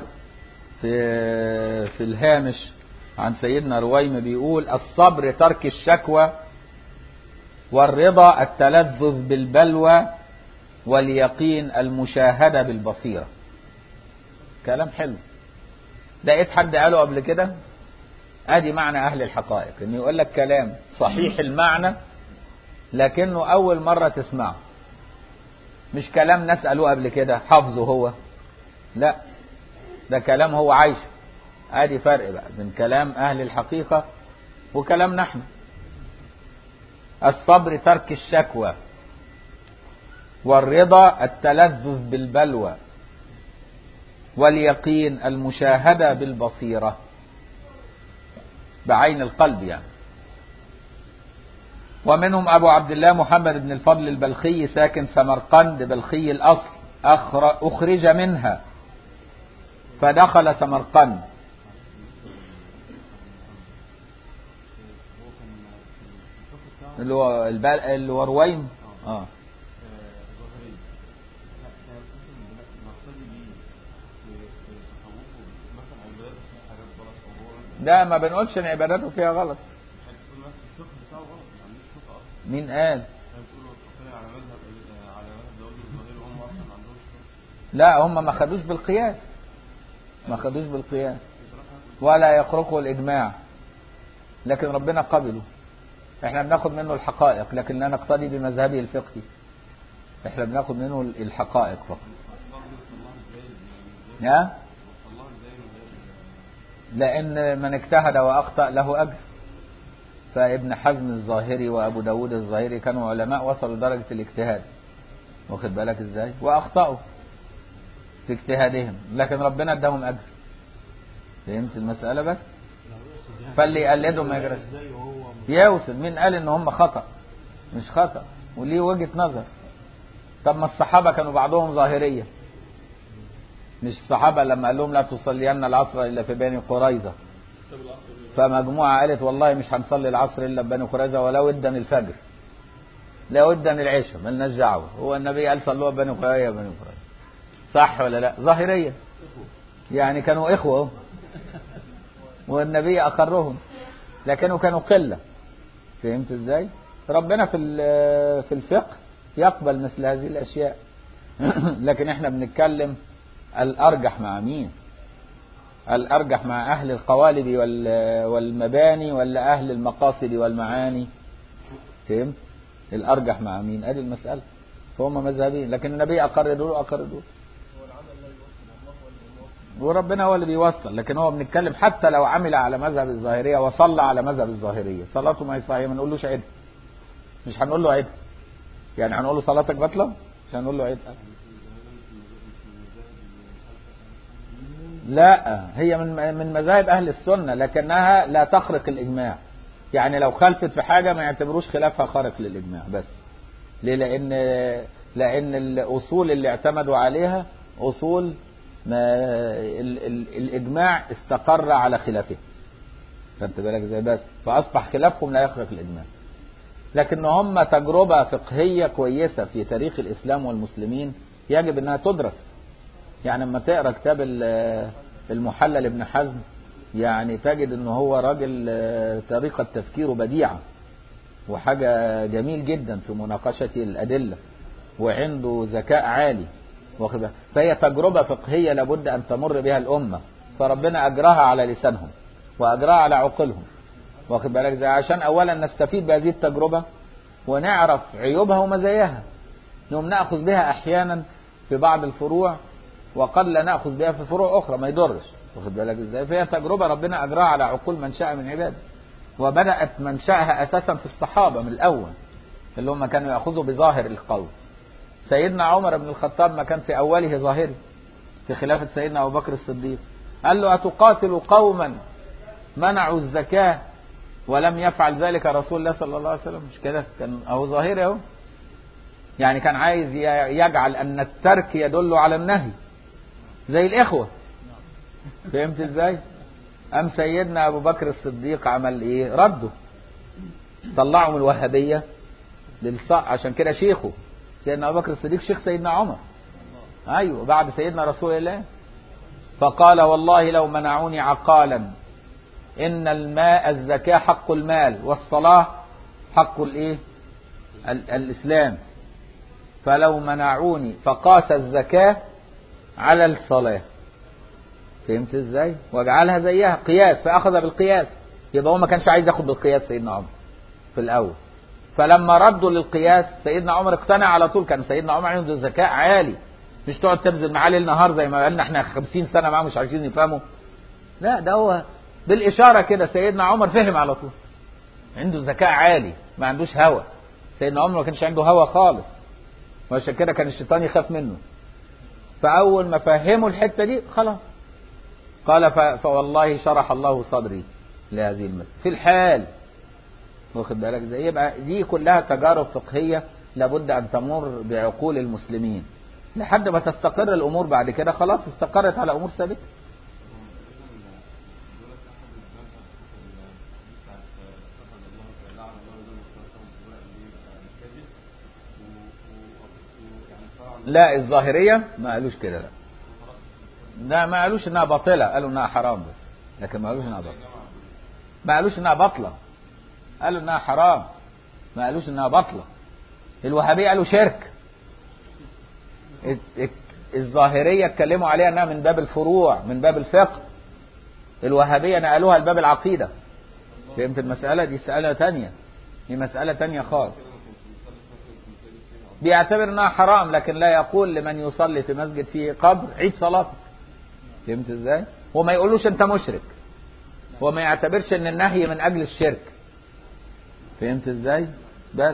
في الهامش عن سيدنا رويم، بيقول: الصبر ترك الشكوى، والرضا التلذذ بالبلوى، واليقين المشاهدة بالبصيرة. كلام حلو. لقيت حد قاله قبل كده؟ ادي معنى اهل الحقائق، ان يقول لك كلام صحيح المعنى لكنه اول مرة تسمعه، مش كلام ناس قالوه قبل كده حافظه هو، لا، ده كلام هو عايشه. ادي فرق بقى بين كلام اهل الحقيقة وكلام نحن. الصبر ترك الشكوى، والرضا التلذذ بالبلوى، واليقين المشاهدة بالبصيرة. بعين القلب يعني. ومنهم أبو عبد الله محمد بن الفضل البلخي ساكن سمرقند بلخي الأصل، أخرج منها فدخل سمرقند. اللي هو رويم. ده ما بنقولش ان عباداته فيها غلط. مين قال؟ لا هم ما خدوش بالقياس، ما خدوش بالقياس ولا يخرقوا الإجماع، لكن ربنا قبله. احنا بناخد منه الحقائق لكن لا نقتدي بمذهبه الفقهي، احنا بناخد منه الحقائق فقط. لأن من اجتهد وأخطأ له أجر. فابن حزم الظاهري وأبو داود الظاهري كانوا علماء وصلوا درجة الاجتهاد، واخد بالك ازاي، وأخطأوا في اجتهادهم لكن ربنا اداهم أجر. فهمت المسألة؟ بس فاللي يقلدهم ما يجرش يوصل. مين قال ان هم خطأ؟ مش خطأ وليه وجهة نظر. طب ما الصحابة كانوا بعضهم ظاهرية، مش الصحابة لما قال لهم لا تصلين العصر إلا في بني قريظة، فمجموعة قالت والله مش هنصلي العصر إلا في بني قريظة ولو ادن الفجر، لو ادن العشاء مالناش دعوة، هو النبي قال صلوها بني قريظة بني قريظة. صح ولا لا؟ ظاهرية يعني كانوا إخوة والنبي أقرهم لكنه كانوا قلة. فهمت ازاي؟ ربنا في الفقه يقبل مثل هذه الأشياء. لكن احنا بنتكلم الأرجح مع مين؟ الأرجح مع أهل القوالب والمباني ولا أهل المقاصد والمعاني؟ فهمت؟ الأرجح مع مين؟ أدي المسألة. فهم مذهبين لكن النبي أقر دول وربنا هو اللي بيوصل. لكن هو بنتكلم حتى لو عمل على مذهب الظاهرية وصلى على مذهب الظاهرية صلاته ما هي صحيحة، ما نقولوش عيد، مش هنقول له عيد يعني، هنقول له صلاتك بطلة، مش هنقول له عيد. لا هي من مذاهب أهل السنة لكنها لا تخرق الإجماع. يعني لو خلفت في حاجة ما يعتبروش خلافها خارق للإجماع. بس ليه؟ لأن الأصول اللي اعتمدوا عليها أصول ما الإجماع استقر على خلافه. فانت بالك زي بس فأصبح خلافهم لا يخرق الإجماع. لكن هم تجربة فقهية كويسة في تاريخ الإسلام والمسلمين يجب أنها تدرس. يعني لما تقرأ كتاب المحلل ابن حزم يعني تجد أنه هو راجل طريقة تفكيره بديعة وحاجة جميل جدا في مناقشة الأدلة وعنده ذكاء عالي. فهي تجربة فقهية لابد أن تمر بها الأمة، فربنا أجراها على لسانهم وأجراها على عقولهم. واخد بالك زي عشان أولا نستفيد بهذه التجربة ونعرف عيوبها ومزاياها، نقوم نأخذ بها أحيانا في بعض الفروع وقد لا نأخذ بها في فروع أخرى ما يضرش. واخد بالك ازاي؟ فهي تجربة ربنا أجراها على عقول من شاء من عباده. وبدأت منشأها أساسا في الصحابة من الأول اللي هم كانوا يأخذوا بظاهر القول. سيدنا عمر بن الخطاب ما كان في أوله ظاهري في خلافة سيدنا أبو بكر الصديق، قال له أتقاتل قوما منعوا الزكاة ولم يفعل ذلك رسول الله صلى الله عليه وسلم؟ مش كده كان أهو ظاهري أهو، يعني كان عايز يجعل أن الترك يدل على النهي زي الإخوة. فهمت ازاي؟ أم سيدنا أبو بكر الصديق عمل إيه؟ رده، طلعوا من الوهابية عشان كده شيخه سيدنا أبو بكر الصديق شيخ سيدنا عمر، أيوة بعد سيدنا رسول الله. فقال والله لو منعوني عقالا إن الماء الزكاة حق المال والصلاة حق الإيه؟ الإسلام، فلو منعوني فقاس الزكاة على الصلاة. فهمت ازاي؟ وجعلها زيها قياس، فأخذ بالقياس. يبقى هو ما كانش عايز ياخد بالقياس سيدنا عمر في الأول، فلما ردوا للقياس سيدنا عمر اقتنع على طول. كان سيدنا عمر عنده ذكاء عالي، مش تقعد تبذل معاه ليل نهار زي ما قالنا احنا 50 سنة معاه مش عايزين نفهمه. لا ده هو بالإشارة كده سيدنا عمر فهم على طول، عنده ذكاء عالي ما عندوش هوى. سيدنا عمر ما كانش عنده هوى خالص، وعشان كده كان الشيطان يخاف منه. فأول ما فهموا الحتة دي خلاص قال فوالله شرح الله صدري لهذه المسألة في الحال. واخد بالك ازاي؟ يبقى دي كلها تجارب فقهية لابد أن تمر بعقول المسلمين لحد ما تستقر الأمور. بعد كده خلاص استقرت على أمور ثابتة. لا الظاهرية ما قالوش كده، لا ما قالوش انها باطلة، قالوا انها حرام بس، لكن ما قالوش انها باطلة. ما قالوش انها باطلة، قالوا انها حرام، ما قالوش انها باطلة. الوهابية قالوا شرك. الظاهرية اتكلموا عليها انها من باب الفروع، من باب الفقه. الوهابية نقلوها لباب العقيدة. فهمت المسألة؟ دي مسألة تانية، دي مسألة تانية خالص. بيعتبر انها حرام، لكن لا يقول لمن يصلي في مسجد فيه قبر عيد صلاتك. فهمت ازاي؟ وما يقولوش انت مشرك، وما يعتبرش ان النهي من اجل الشرك. فهمت ازاي؟ بس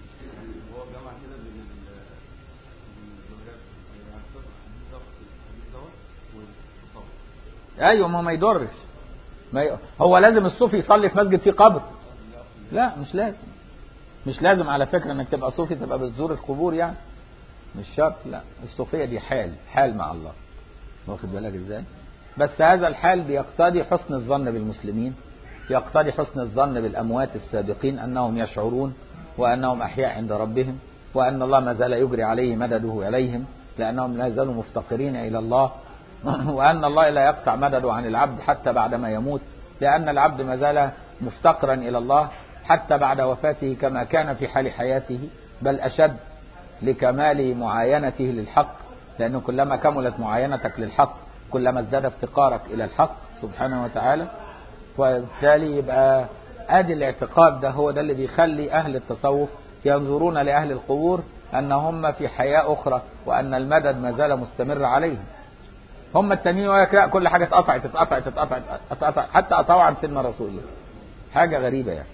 ايوه، ما يضرش. هو لازم الصوفي يصلي في مسجد فيه قبر؟ لا مش لازم. مش لازم على فكرة انك تبقى صوفي تبقى بتزور القبور يعني، مش شرط. لا الصوفية دي حال مع الله. واخد بالك ازاي؟ بس هذا الحال بيقتضي حسن الظن بالمسلمين، يقتضي حسن الظن بالأموات السابقين أنهم يشعرون وأنهم أحياء عند ربهم، وأن الله ما زال يجري عليه مدده عليهم لأنهم لا زالوا مفتقرين إلى الله، وأن الله لا يقطع مدده عن العبد حتى بعدما يموت، لأن العبد ما زال مفتقرا إلى الله حتى بعد وفاته كما كان في حال حياته، بل أشد لكمال معاينته للحق، لأنه كلما كملت معاينتك للحق كلما ازداد افتقارك إلى الحق سبحانه وتعالى. وبالتالي يبقى ادي الاعتقاد ده هو ده اللي بيخلي أهل التصوف ينظرون لأهل القبور أن هم في حياة أخرى، وأن المدد ما زال مستمر عليهم. هم التانيين لا، كل حاجة اتقطعت حتى قطعوا عن سيدنا رسول الله. حاجة غريبة يعني.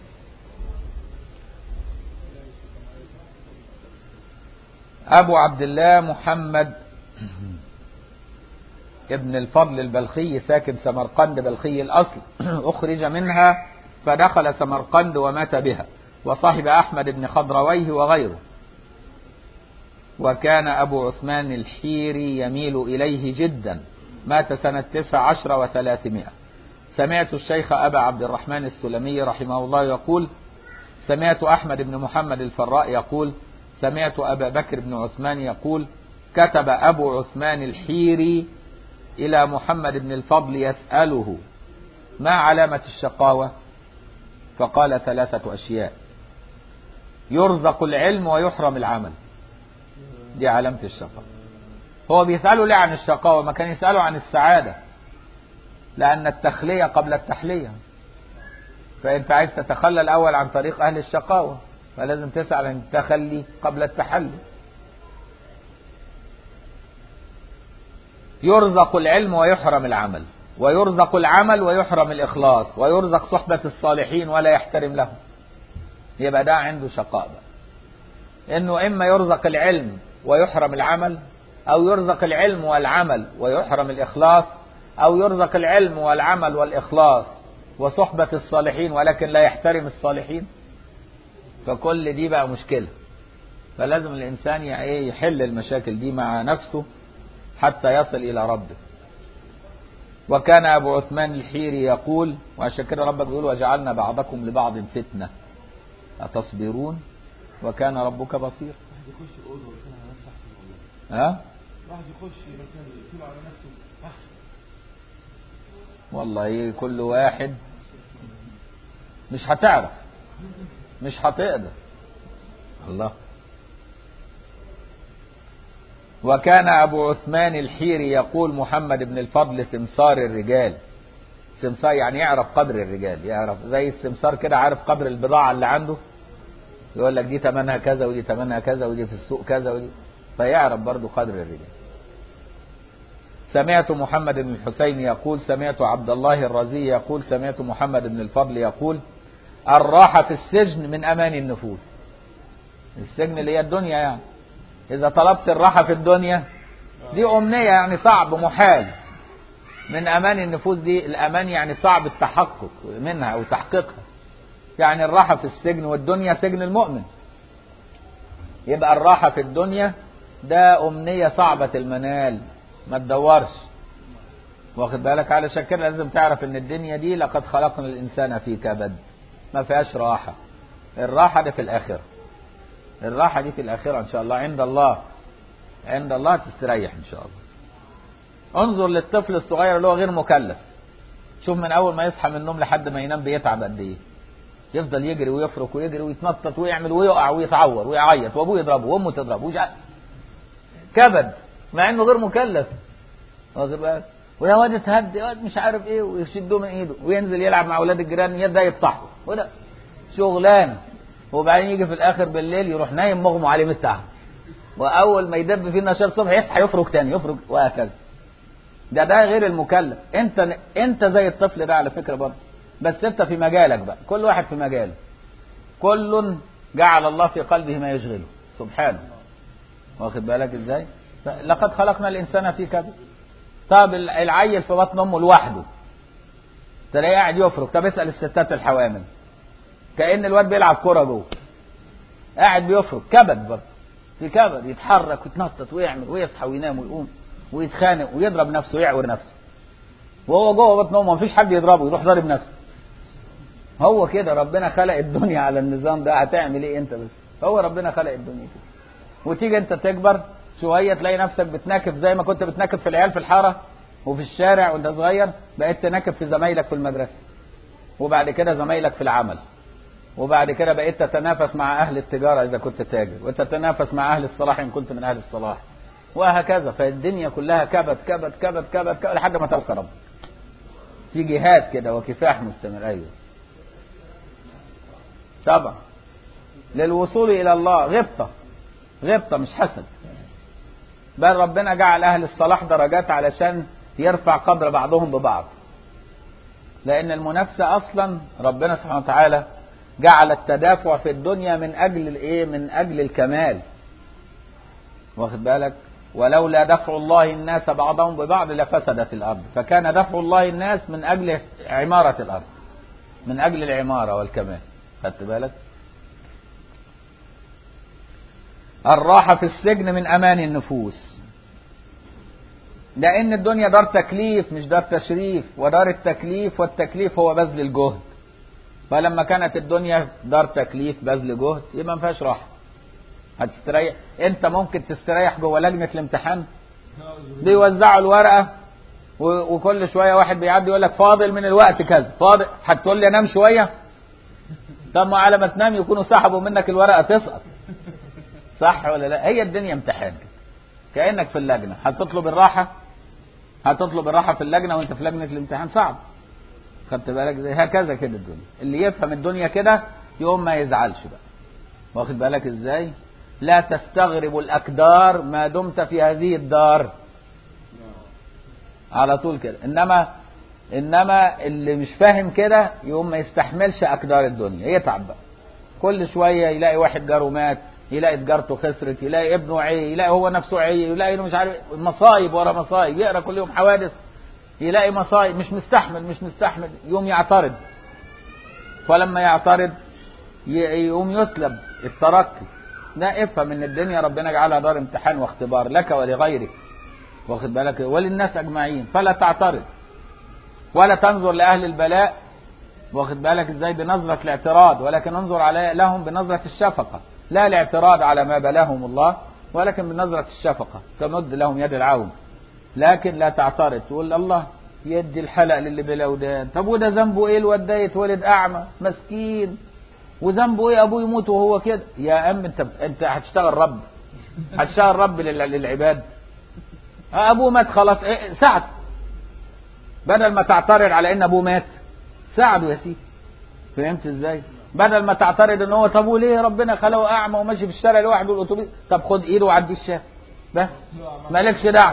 أبو عبد الله محمد ابن الفضل البلخي ساكن سمرقند بلخي الأصل، أخرج منها فدخل سمرقند ومات بها، وصاحب أحمد بن خضرويه وغيره. وكان أبو عثمان الحيري يميل إليه جدا، مات سنة 19 و300. سمعت الشيخ أبا عبد الرحمن السلمي رحمه الله يقول: سمعت أحمد بن محمد الفراء يقول: سمعت أبا بكر بن عثمان يقول: كتب أبو عثمان الحيري إلى محمد بن الفضل يسأله: ما علامة الشقاوة؟ فقال 3 أشياء: يرزق العلم ويحرم العمل. دي علامة الشقاوة. هو بيسأله ليه عن الشقاوة؟ ما كان يسأله عن السعادة، لأن التخلية قبل التحلية. فأنت عايز تتخلى الأول عن طريق أهل الشقاوة، فلازم تسأل عن التخلي قبل التحلي. يرزق العلم ويحرم العمل، ويرزق العمل ويحرم الإخلاص، ويرزق صحبة الصالحين ولا يحترم لهم. يبقى ده عنده شقاء بقى، إنه إما يرزق العلم ويحرم العمل، أو يرزق العلم والعمل ويحرم الإخلاص، أو يرزق العلم والعمل والإخلاص وصحبة الصالحين ولكن لا يحترم الصالحين. فكل دي بقى مشكلة. فلازم الإنسان يحل المشاكل دي مع نفسه حتى يصل إلى ربه. وكان أبو عثمان الحيري يقول، وعشان كده ربك بيقول: وجعلنا بعضكم لبعض فتنة أتصبرون وكان ربك بصير. ها؟ واحد يخش يقفل على نفسه أحسن. والله كل واحد مش هتعرف، مش هتقدر. الله. وكان أبو عثمان الحيري يقول: محمد بن الفضل سمسار الرجال. سمسار يعني يعرف قدر الرجال، يعرف زي السمسار كده، عارف قدر البضاعة اللي عنده، يقول لك دي تمنها كذا ودي تمنها كذا ودي في السوق كذا ودي، فيعرف برضو قدر الرجال. سمعت محمد بن الحسين يقول: سمعت عبد الله الرزي يقول: سمعت محمد بن الفضل يقول: الراحة في السجن من أمان النفوس. السجن اللي هي الدنيا يعني. إذا طلبت الراحة في الدنيا دي أمنية يعني صعب محال، من امان النفوس دي، الامان يعني صعب التحقق منها او تحقيقها. يعني الراحة في السجن، والدنيا سجن المؤمن. يبقى الراحة في الدنيا ده أمنية صعبة المنال، ما تدورش. واخد بالك؟ علشان كده لازم تعرف ان الدنيا دي لقد خلقنا الإنسان في كبد، ما فيهاش راحة. الراحة دي في الآخرة، الراحة دي في الآخرة إن شاء الله، عند الله، عند الله تستريح إن شاء الله. انظر للطفل الصغير اللي هو غير مكلف، شوف من أول ما يصحى من النوم لحد ما ينام بيتعب قد إيه. يفضل يجري ويفرك ويجري ويتنطط ويعمل ويقع ويتعور ويعيط وابوه يضربه وامه تضربه كبد، مع انه غير مكلف. واخد بالك؟ ويا واد اتهدي واد مش عارف ايه، ويشدوه من ايده وينزل يلعب مع اولاد الجيران يبدا يفتحه، وده شغلانه. وبعدين يجي في الاخر بالليل يروح نايم مغمى عليه من التعب، واول ما يدب فيه النشاط الصبح يصحى يفرك تاني يفرك، وهكذا. ده غير المكلف. انت زي الطفل ده على فكره برضه، بس انت في مجالك بقى، كل واحد في مجاله، كل جعل الله في قلبه ما يشغله سبحانه. واخد بالك ازاي؟ لقد خلقنا الانسان في كبد. طب العيل في بطن امه لوحده تلاقيه قاعد يفرك. طب اسال الستات الحوامل، كأن الواد بيلعب كرة جوه، قاعد بيفرك، كبد برضه، في كبد، يتحرك ويتنطط ويعمل ويصحى وينام ويقوم ويتخانق ويضرب نفسه ويعور نفسه، وهو جوه بطن امه مفيش حد يضربه، يروح ضارب نفسه. هو كده ربنا خلق الدنيا على النظام ده، هتعمل ايه انت بس؟ هو ربنا خلق الدنيا كده. وتيجي انت تكبر شويه تلاقي نفسك بتناكف زي ما كنت بتناكف في العيال في الحاره وفي الشارع وانت صغير، بقيت تناكف في زمايلك في المدرسه، وبعد كده زمايلك في العمل، وبعد كده بقيت تتنافس مع اهل التجاره اذا كنت تاجر، وتتنافس مع اهل الصلاح ان كنت من اهل الصلاح، وهكذا. فالدنيا كلها كبد كبد كبد كبد, كبد لحد ما تلقى ربك. في جهاد كده وكفاح مستمر. ايوه طبعا للوصول الى الله غبطه مش حسد، بل ربنا جعل اهل الصلاح درجات علشان يرفع قدر بعضهم ببعض. لان المنافسه اصلا ربنا سبحانه وتعالى جعل التدافع في الدنيا من اجل الايه؟ من اجل الكمال. واخد بالك؟ ولولا دفع الله الناس بعضهم ببعض لفسدت الارض، فكان دفع الله الناس من اجل عماره الارض، من اجل العماره والكمال. خدت بالك؟ الراحة في السجن من أمان النفوس، لأن الدنيا دار تكليف مش دار تشريف، ودار التكليف والتكليف هو بذل الجهد. فلما كانت الدنيا دار تكليف بذل جهد يبقى ما فيهاش راحة. هتستريح؟ أنت ممكن تستريح جوه لجنة الامتحان بيوزعوا الورقة وكل شوية واحد بيعدي يقول لك فاضل من الوقت كذا، فاضل، هتقول لي أنام شوية؟ طب ما على ما تنام يكونوا سحبوا منك الورقة تسقط. صح ولا لا؟ هي الدنيا امتحان كأنك في اللجنة. هتطلب الراحة في اللجنة وانت في لجنة الامتحان؟ صعب. خدت بالك زي هكذا كده الدنيا. اللي يفهم الدنيا كده يوم ما يزعلش بقى. واخد بالك ازاي؟ لا تستغرب الأكدار ما دمت في هذه الدار، على طول كده. إنما اللي مش فاهم كده يوم ما يستحملش أكدار الدنيا، يتعب بقى. كل شوية يلاقي واحد جاره مات، يلاقي تجارته خسرت، يلاقي ابنه عي، يلاقي هو نفسه عي، يلاقي مش عارف مصايب ورا مصايب، يقرا كل يوم حوادث، يلاقي مصايب، مش مستحمل، يوم يعترض. فلما يعترض يقوم يسلب الترقي. لا، افهم ان الدنيا ربنا جعلها دار امتحان واختبار لك ولغيرك. واخد بالك؟ وللناس اجمعين. فلا تعترض ولا تنظر لاهل البلاء، واخد بالك ازاي، بنظرة الاعتراض، ولكن انظر لهم بنظرة الشفقة، لا الاعتراض على ما بلاهم الله، ولكن بنظرة الشفقة، تمد لهم يد العون. لكن لا تعترض تقول الله يدي الحلق للي بلا ودان. طب وده ذنبه ايه الواد ده يتولد اعمى مسكين؟ وذنبه ايه ابوه يموت وهو كده؟ يا انت هتشتغل رب للعباد. ابوه مات خلاص، ساعده، بدل ما تعترض على ان ابوه مات ساعده يا سيدي. فهمت ازاي؟ بدل ما تعترض ان هو طب وليه ربنا خلقه اعمى وماشي في الشارع لوحده الاتوبيس، طب خد ايده وعدي الشارع بس، مالكش دعوه.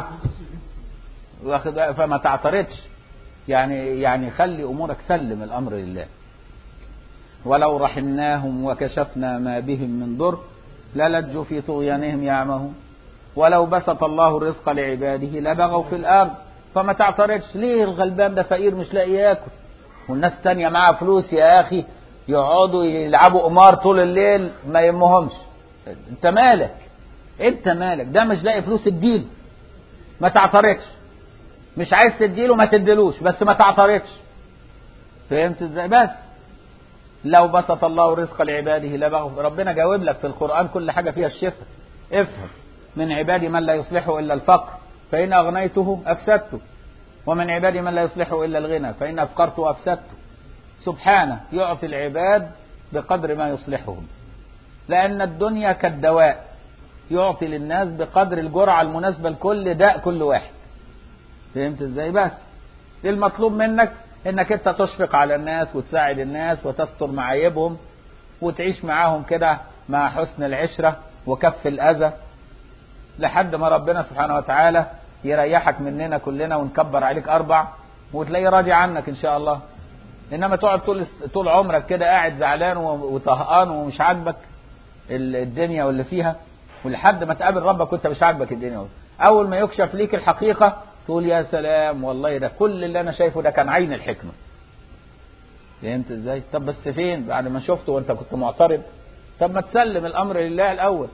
فما تعترضش، يعني خلي امورك، سلم الامر لله. ولو رحمناهم وكشفنا ما بهم من ضر للجوا في طغيانهم يعمهون ولو بسط الله الرزق لعباده لبغوا في الارض. فما تعترضش. ليه الغلبان ده فقير مش لاقي ياكل، والناس تانية معاها فلوس يا اخي يقعدوا يلعبوا قمار طول الليل ما يهمهمش. انت مالك؟ انت مالك؟ ده مش لاقي فلوس اديله، ما تعترضش. مش عايز تديله ما تديلوش، بس ما تعترضش. فهمت ازاي؟ بس لو بسط الله الرزق لعباده لبغوا. ربنا جاوب لك في القرآن كل حاجة فيها الشفاء. افهم: من عبادي من لا يصلحه إلا الفقر فإن أغنيته أفسدته، ومن عبادي من لا يصلحه إلا الغنى فإن أفقرته أفسدته. سبحانه يعطي العباد بقدر ما يصلحهم، لأن الدنيا كالدواء، يعطي للناس بقدر الجرعة المناسبة لكل داء كل واحد. فهمت ازاي؟ بس المطلوب منك انك انت تشفق على الناس وتساعد الناس وتستر معايبهم وتعيش معاهم كده مع حسن العشرة وكف الأذى، لحد ما ربنا سبحانه وتعالى يريحك مننا كلنا ونكبر عليك أربع وتلاقي راضي عنك إن شاء الله. إنما تقعد طول عمرك كده قاعد زعلان وطهقان ومش عاجبك الدنيا واللي فيها، ولحد ما تقابل ربك وانت مش عاجبك الدنيا. أول ما يكشف ليك الحقيقة تقول يا سلام والله ده كل اللي أنا شايفه ده كان عين الحكمة. فهمت ازاي؟ طب بس فين بعد ما شفته وانت كنت معترض؟ طب ما تسلم الأمر لله الأول.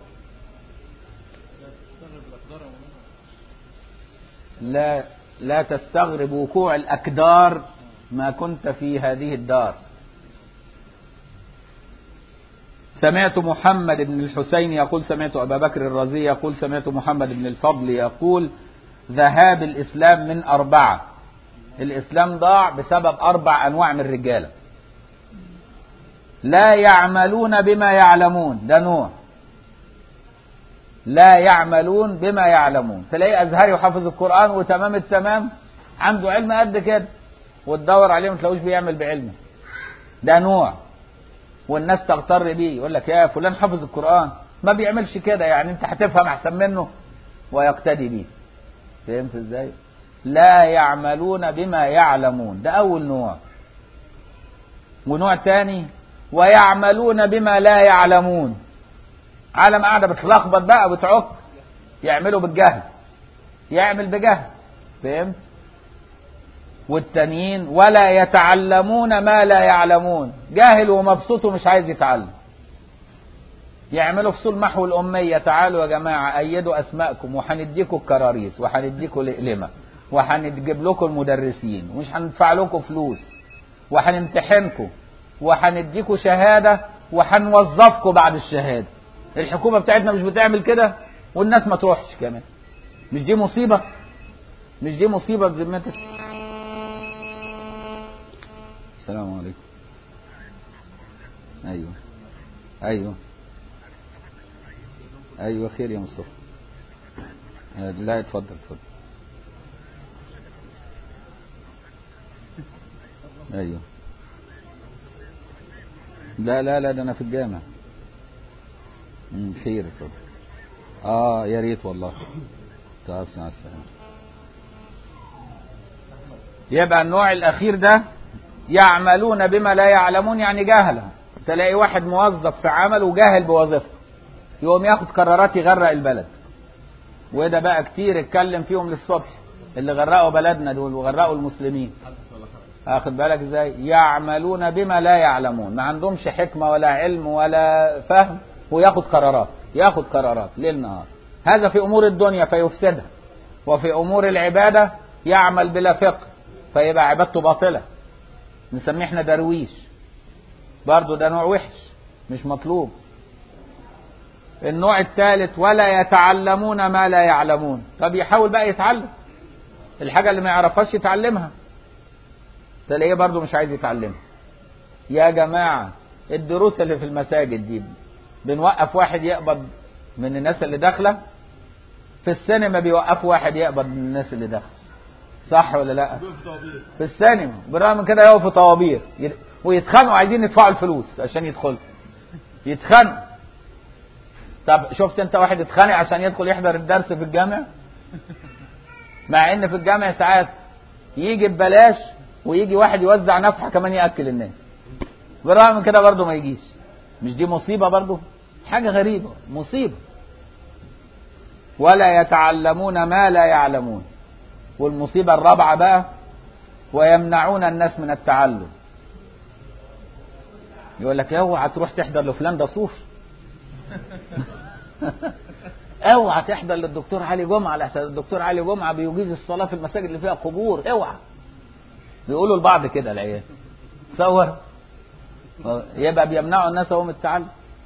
لا تستغرب وقوع الأكدار ما كنت في هذه الدار. سمعت محمد بن الحسين يقول سمعت أبا بكر الرازي يقول سمعت محمد بن الفضل يقول ذهاب الإسلام من 4. الإسلام ضاع بسبب 4 أنواع من الرجالة. لا يعملون بما يعلمون، ده نوع. لا يعملون بما يعلمون، تلاقيه أزهري وحافظ القرآن وتمام التمام، عنده علم قد كده، وتدور عليه ما تلاقوش بيعمل بعلمه. ده نوع، والناس تغتر بيه، يقول لك يا فلان حافظ القرآن ما بيعملش كده، يعني انت هتفهم احسن منه ويقتدي بيه. فهمت ازاي؟ لا يعملون بما يعلمون، ده اول نوع. ونوع تاني ويعملون بما لا يعلمون، عالم قاعدة بتلخبط بقى وبتعك، يعملوا بالجهل، يعمل بجهل. فهمت؟ والتانيين ولا يتعلمون ما لا يعلمون، جاهل ومبسوط ومش عايز يتعلم. يعملوا فصول محو الأمية، تعالوا يا جماعة أيدوا أسماءكم وهنديكوا الكراريس وهنديكوا الإقلمة وهنجيب لكم المدرسين ومش هندفع لكم فلوس وهنمتحنكم وهنديكوا شهادة وهنوظفكم بعد الشهادة. الحكومة بتاعتنا مش بتعمل كده والناس ما تروحش كمان. مش دي مصيبة؟ مش دي مصيبة بذمتك؟ السلام عليكم. ايوه خير يا مصطفى. لا اتفضل. ايوه لا ده انا في الجامع. خير اتفضل. يا ريت والله. طيب مع السلامة. يبقى النوع الاخير ده يعملون بما لا يعلمون، يعني جهلة. تلاقي واحد موظف في عمل وجاهل بوظيفته، يقوم ياخد قرارات يغرق البلد. وده بقى كتير اتكلم فيهم للصبح، اللي غرقوا بلدنا دول وغرقوا المسلمين. اخد بالك ازاي؟ يعملون بما لا يعلمون، ما عندهمش حكمة ولا علم ولا فهم، وياخد قرارات ليل نهار. هذا في امور الدنيا فيفسدها، وفي امور العبادة يعمل بلا فقه فيبقى عبادته باطلة، نسميه احنا درويش. برضو ده نوع وحش مش مطلوب. النوع الثالث ولا يتعلمون ما لا يعلمون. طب يحاول بقى يتعلم الحاجة اللي ما يعرفهاش يتعلمها، تلاقيه برضو مش عايز يتعلمها. يا جماعة الدروس اللي في المساجد دي بنوقف واحد يقبض من الناس اللي داخله، في السينما بيوقفوا واحد يقبض من الناس اللي داخله، صح ولا لا؟ في السينما بالرغم من كده يقفوا طوابير ويتخانقوا عايزين يدفعوا الفلوس عشان يدخلوا، يتخانقوا. طب شفت انت واحد يتخانق عشان يدخل يحضر الدرس في الجامع؟ مع ان في الجامع ساعات يجي ببلاش ويجي واحد يوزع نفحة كمان يأكل الناس، بالرغم من كده برضه ما يجيش. مش دي مصيبة برضه؟ حاجة غريبة، مصيبة. ولا يتعلمون ما لا يعلمون. والمصيبة الرابعة بقى ويمنعون الناس من التعلم. يقول لك اوعى تروح تحضر لفلان ده صوفي اوعى تحضر للدكتور علي جمعة لحسن الدكتور علي جمعة بيجيز الصلاة في المساجد اللي فيها قبور، اوعى. بيقولوا لبعض كده العيال، تصور يبقى بيمنعوا الناس هم التعلم.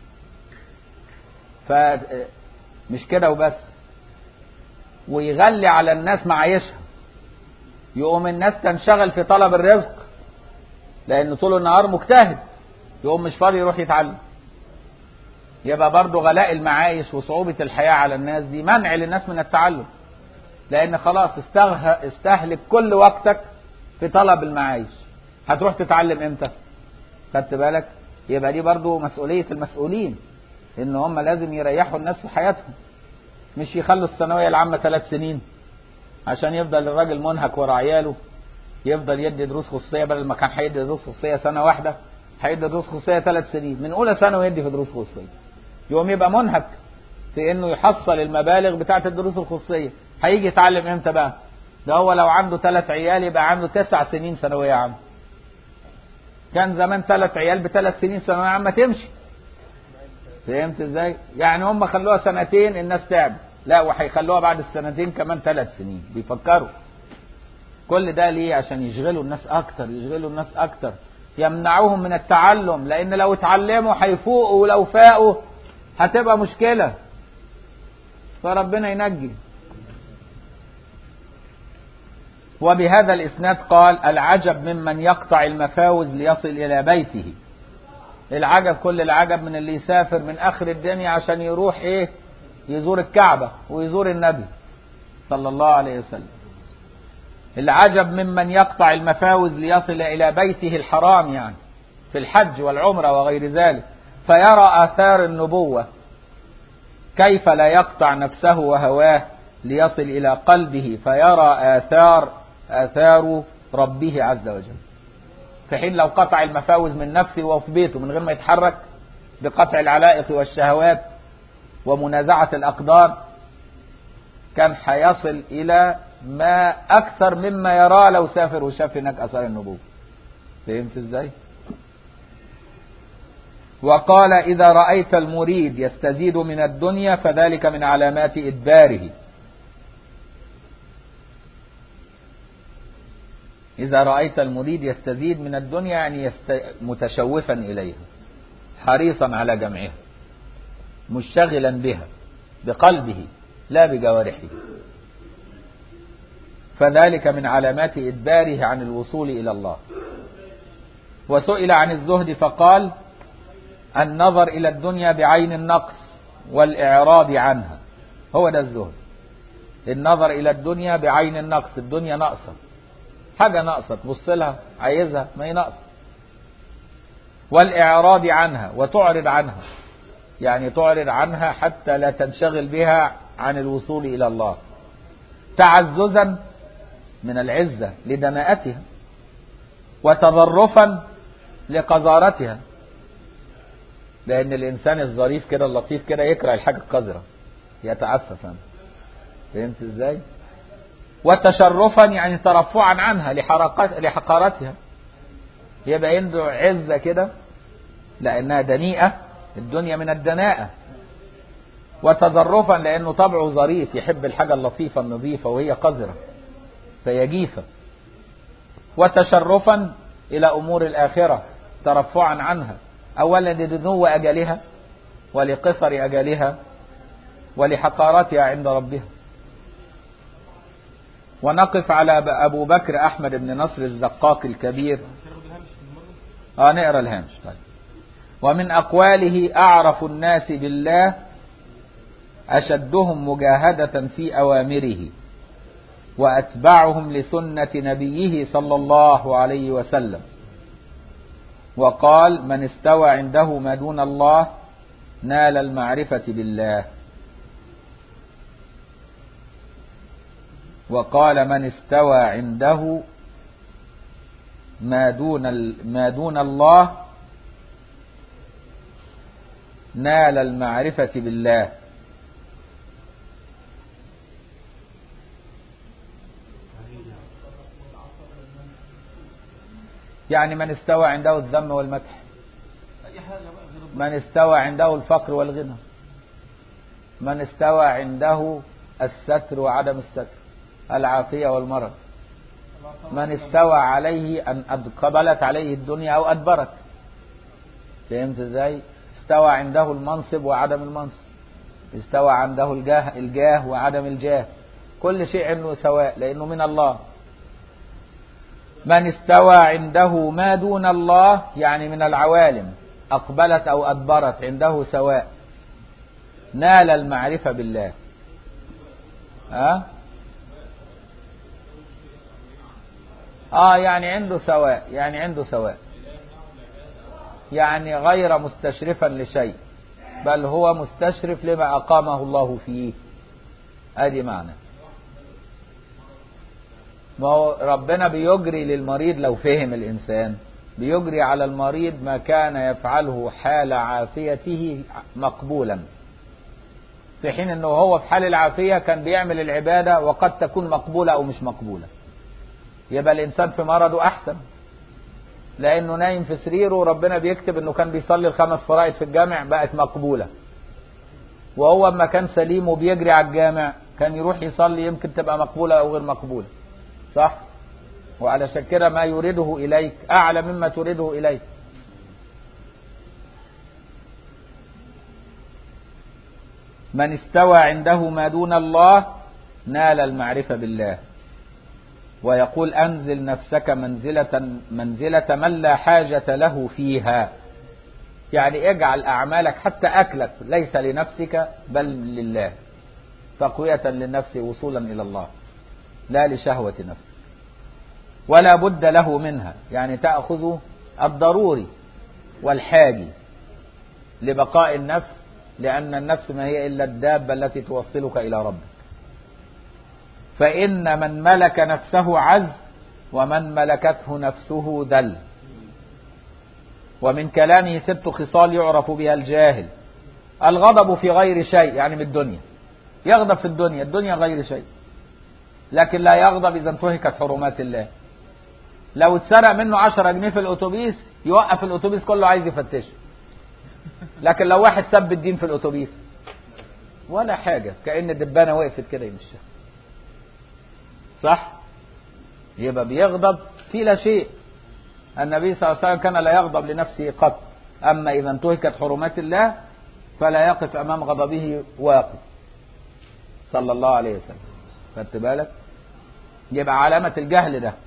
فمش كده وبس، ويغلي على الناس معايشها، يقوم الناس تنشغل في طلب الرزق لأنه طول النهار مجتهد، يقوم مش فاضي يروح يتعلم. يبقى برضه غلاء المعايش وصعوبة الحياة على الناس دي منع للناس من التعلم، لأن خلاص استهلك كل وقتك في طلب المعايش، هتروح تتعلم امتى؟ خدت بالك؟ يبقى دي برضه مسؤولية المسؤولين، إن هم لازم يريحوا الناس في حياتهم، مش يخلوا الثانوية العامة 3 سنين عشان يفضل الراجل منهك ورا عياله، يفضل يدي دروس خصوصية بدل ما كان هيدي دروس خصوصية سنة واحدة، هيدي دروس خصوصية 3 سنين، من أولى ثانوي يدي في دروس خصوصية، يقوم يبقى منهك في إنه يحصل المبالغ بتاعة الدروس الخصوصية. هيجي يتعلم إمتى بقى؟ ده هو لو عنده 3 عيال يبقى عنده 9 سنين ثانوية عامة. كان زمان 3 عيال ب3 سنين ثانوية عامة تمشي. فهمت ازاي؟ يعني هم خلوها 2 سنين الناس تعب، لا وهيخلوها بعد السنتين كمان 3 سنين، بيفكروا. كل ده ليه؟ عشان يشغلوا الناس اكتر، يشغلوا الناس اكتر، يمنعوهم من التعلم، لان لو اتعلموا هيفوقوا، ولو فاقوا هتبقى مشكلة. فربنا ينجي. وبهذا الاسناد قال: العجب ممن يقطع المفاوز ليصل الى بيته. العجب كل العجب من اللي يسافر من اخر الدنيا عشان يروح ايه؟ يزور الكعبة ويزور النبي صلى الله عليه وسلم. العجب ممن يقطع المفاوز ليصل الى بيته الحرام، يعني في الحج والعمرة وغير ذلك، فيرى آثار النبوة، كيف لا يقطع نفسه وهواه ليصل إلى قلبه فيرى آثار ربه عز وجل، في حين لو قطع المفاوز من نفسه وهو في بيته من غير ما يتحرك بقطع العلائق والشهوات ومنازعة الأقدار، كان حيصل إلى ما أكثر مما يرى لو سافر وشاف هناك أثار النبوة. فهمت إزاي؟ وقال: إذا رأيت المريد يستزيد من الدنيا فذلك من علامات إدباره. إذا رأيت المريد يستزيد من الدنيا يعني متشوفا إليها، حريصا على جمعها، مشتغلا بها بقلبه لا بجوارحه، فذلك من علامات إدباره عن الوصول إلى الله. وسئل عن الزهد فقال: النظر إلى الدنيا بعين النقص والإعراض عنها، هو ده الزهد. النظر إلى الدنيا بعين النقص، الدنيا ناقصة، حاجة ناقصة تبص لها عايزها ما هي ناقصة. والإعراض عنها، وتعرض عنها، يعني تعرض عنها حتى لا تنشغل بها عن الوصول إلى الله، تعززا من العزة لدناءتها، وتظرفا لقذارتها، لأن الإنسان الظريف كده اللطيف كده يكره الحاجة القذرة، يتعفف عنها. فهمت إزاي؟ وتشرفا يعني ترفعا عنها لحقارتها، يبقى عنده عزة كده لأنها دنيئة، الدنيا من الدناءة. وتظرفا لأنه طبعه ظريف، يحب الحاجة اللطيفة النظيفة وهي قذرة فيجيفة. وتشرفا إلى أمور الآخرة ترفعا عنها، أولا لدنو أجلها ولقصر أجلها ولحقارتها عند ربها. ونقف على أبو بكر أحمد بن نصر الزقاق الكبير. نقرأ الهامش. طيب. ومن أقواله: أعرف الناس بالله أشدهم مجاهدة في أوامره وأتبعهم لسنة نبيه صلى الله عليه وسلم. وقال: من استوى عنده ما دون الله نال المعرفة بالله. وقال: من استوى عنده ما دون الله نال المعرفة بالله. يعني من استوى عنده الذم والمدح، اي حاجه بقى غير من استوى عنده الفقر والغنى، من استوى عنده الستر وعدم الستر، العافية والمرض، من استوى عليه أن قبلت عليه الدنيا أو أدبرت. فهمت ازاي؟ استوى عنده المنصب وعدم المنصب، استوى عنده الجاه وعدم الجاه، كل شيء عنده سواء لأنه من الله. من استوى عنده ما دون الله يعني من العوالم أقبلت أو أدبرت عنده سواء، نال المعرفة بالله. يعني عنده سواء، يعني عنده سواء، يعني غير مستشرفا لشيء، بل هو مستشرف لما أقامه الله فيه. ادي معنى. ما هو ربنا بيجري للمريض، لو فهم الإنسان بيجري على المريض ما كان يفعله حال عافيته مقبولا، في حين انه هو في حال العافية كان بيعمل العبادة وقد تكون مقبولة او مش مقبولة. يبقى الانسان في مرضه احسن، لانه نايم في سريره وربنا بيكتب انه كان بيصلي ال5 فرائض في الجامع بقت مقبولة، وهو اما كان سليم وبيجري على الجامع كان يروح يصلي يمكن تبقى مقبولة او غير مقبولة، صح؟ وعلى كده ما يريده اليك اعلى مما تريده اليك. من استوى عنده ما دون الله نال المعرفة بالله. ويقول أنزل نفسك منزلة من لا حاجة له فيها، يعني اجعل أعمالك حتى أكلك ليس لنفسك بل لله، تقوية للنفس وصولا إلى الله لا لشهوة نفسك. ولا بد له منها، يعني تأخذ الضروري والحاجي لبقاء النفس، لأن النفس ما هي إلا الدابة التي توصلك إلى ربك. فإن من ملك نفسه عز، ومن ملكته نفسه دل. ومن كلامه 6 خصال يعرف بها الجاهل: الغضب في غير شيء، يعني من الدنيا، يغضب في الدنيا غير شيء، لكن لا يغضب إذا انتهكت حرمات الله. لو اتسرق منه 10 جنيه في الأتوبيس يوقف الأتوبيس كله عايز يفتشه، لكن لو واحد سب الدين في الأتوبيس ولا حاجة، كأن الدبانة وقفت كده يمشيها، صح؟ يبقى بيغضب في لا شيء. النبي صلى الله عليه وسلم كان لا يغضب لنفسه قط، أما إذا انتهكت حرمات الله فلا يقف أمام غضبه واقف، صلى الله عليه وسلم. خدت بالك؟ يبقى علامة الجهل ده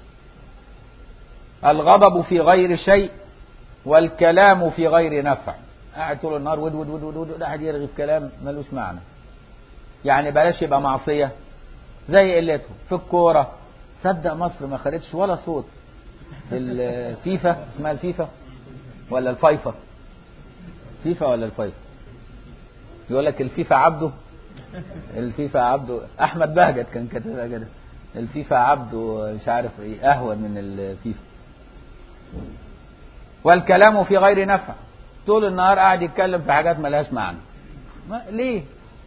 الغضب في غير شيء، والكلام في غير نفع. قاعد طول النهار ود ود ود ود ود، قاعد يرغي في كلام ملوش معنى. يعني بلاش يبقى معصية زي قلته في الكورة. صدق مصر ما خدتش ولا صوت في الفيفا، اسمها الفيفا ولا الفايفا؟ فيفا ولا الفايفا؟ يقول لك الفيفا عبده، الفيفا عبده. احمد بهجت كان كاتبها كده، الفيفا عبده مش عارف ايه اهون من الفيفا. والكلام في غير نفع، طول النهار قاعد يتكلم في حاجات ملهاش معنى. ليه؟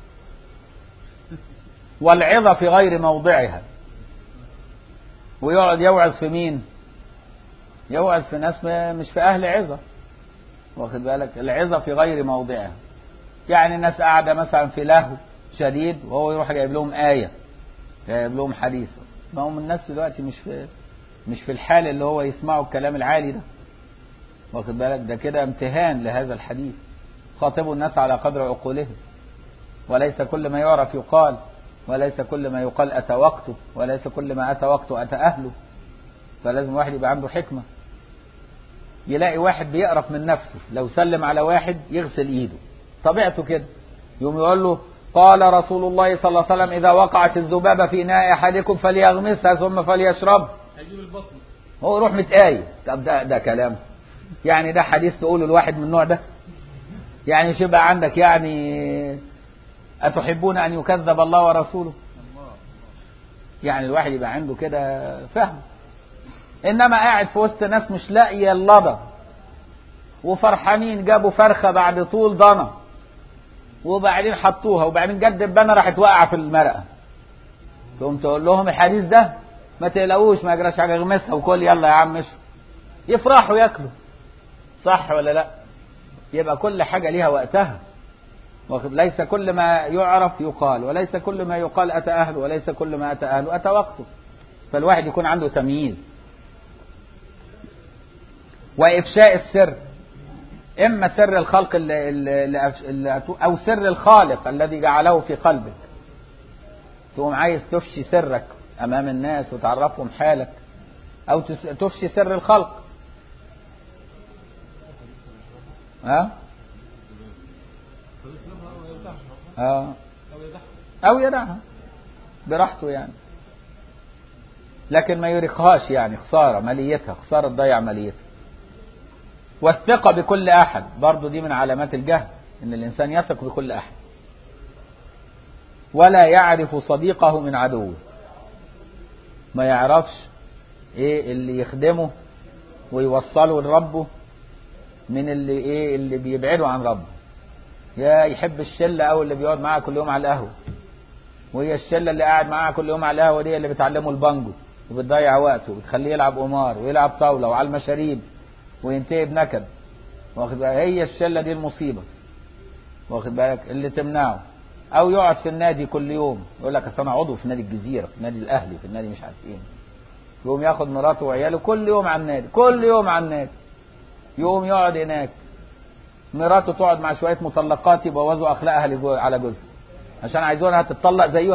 والعظة في غير موضعها، ويقعد يوعظ في مين؟ يوعظ في ناس مش في أهل عظة، واخد بالك؟ العظة في غير موضعها، يعني الناس قاعدة مثلا في لهو شديد وهو يروح جايب لهم آية، جايب لهم حديث. ما هم الناس دلوقتي مش في الحال اللي هو يسمعوا الكلام العالي ده، واخد بالك؟ ده كده امتهان لهذا الحديث. خاطبوا الناس على قدر عقولهم، وليس كل ما يعرف يقال، وليس كل ما يقال أتى وقته، وليس كل ما أتى وقته أتى أهله. فلازم واحد يبقى عنده حكمة. يلاقي واحد بيقرف من نفسه، لو سلم على واحد يغسل إيده، طبيعته كده. يوم يقول له قال رسول الله صلى الله عليه وسلم إذا وقعت الذبابة في إناء أحدكم فليغمسها ثم فليشرب، هيجيب البطن. هو يروح متآية. طب ده كلام؟ يعني ده حديث تقوله الواحد من النوع ده؟ يعني شبه عندك يعني أتحبون أن يكذب الله ورسوله؟ يعني الواحد يبقى عنده كده فهم. إنما قاعد في وسط ناس مش لاقية اللضا وفرحانين، جابوا فرخة بعد طول ضنا وبعدين حطوها، وبعدين جد البنا راحت واقعة في المرقة، تقوم تقول لهم الحديث ده ما تقلقوش ما يجراش حاجة، اغمسها وكل يلا يا عم اشرب. يفرحوا ياكلوا، صح ولا لا؟ يبقى كل حاجة ليها وقتها، ليس كل ما يعرف يقال، وليس كل ما يقال أتى أهله، وليس كل ما أتى أهله أتى وقته. فالواحد يكون عنده تمييز. وإفشاء السر، إما سر الخلق أو سر الخالق الذي جعله في قلبك، تقوم عايز تفشي سرك أمام الناس وتعرفهم حالك، أو تفشي سر الخلق. أو يدعها براحته يعني، لكن ما يريقهاش يعني، خسارة ماليتها، خسارة تضيع ماليتها. والثقة بكل أحد، برضو دي من علامات الجهل، إن الإنسان يثق بكل أحد. ولا يعرف صديقه من عدوه، ما يعرفش إيه اللي يخدمه ويوصله لربه من اللي بيبعده عن ربه. يا يحب الشلة أو اللي بيقعد معاه كل يوم على القهوة، وهي الشلة اللي قاعد معاها كل يوم على القهوة دي اللي بتعلمه البانجو وبتضيع وقته وبتخليه يلعب قمار ويلعب طاولة وعلى المشاريب وينتهي بنكد، واخد بالك؟ هي الشلة دي المصيبة، واخد بالك، اللي تمنعه. أو يقعد في النادي كل يوم يقول لك أصل أنا عضو في نادي الجزيرة، في نادي الأهلي، في النادي مش عارف إيه، يقوم ياخد مراته وعياله كل يوم على النادي، كل يوم على النادي، يقوم يقعد هناك، مراته تقعد مع شوية مطلقات يبوظوا أخلاقها على جوزها عشان عايزونها تتطلق زيها،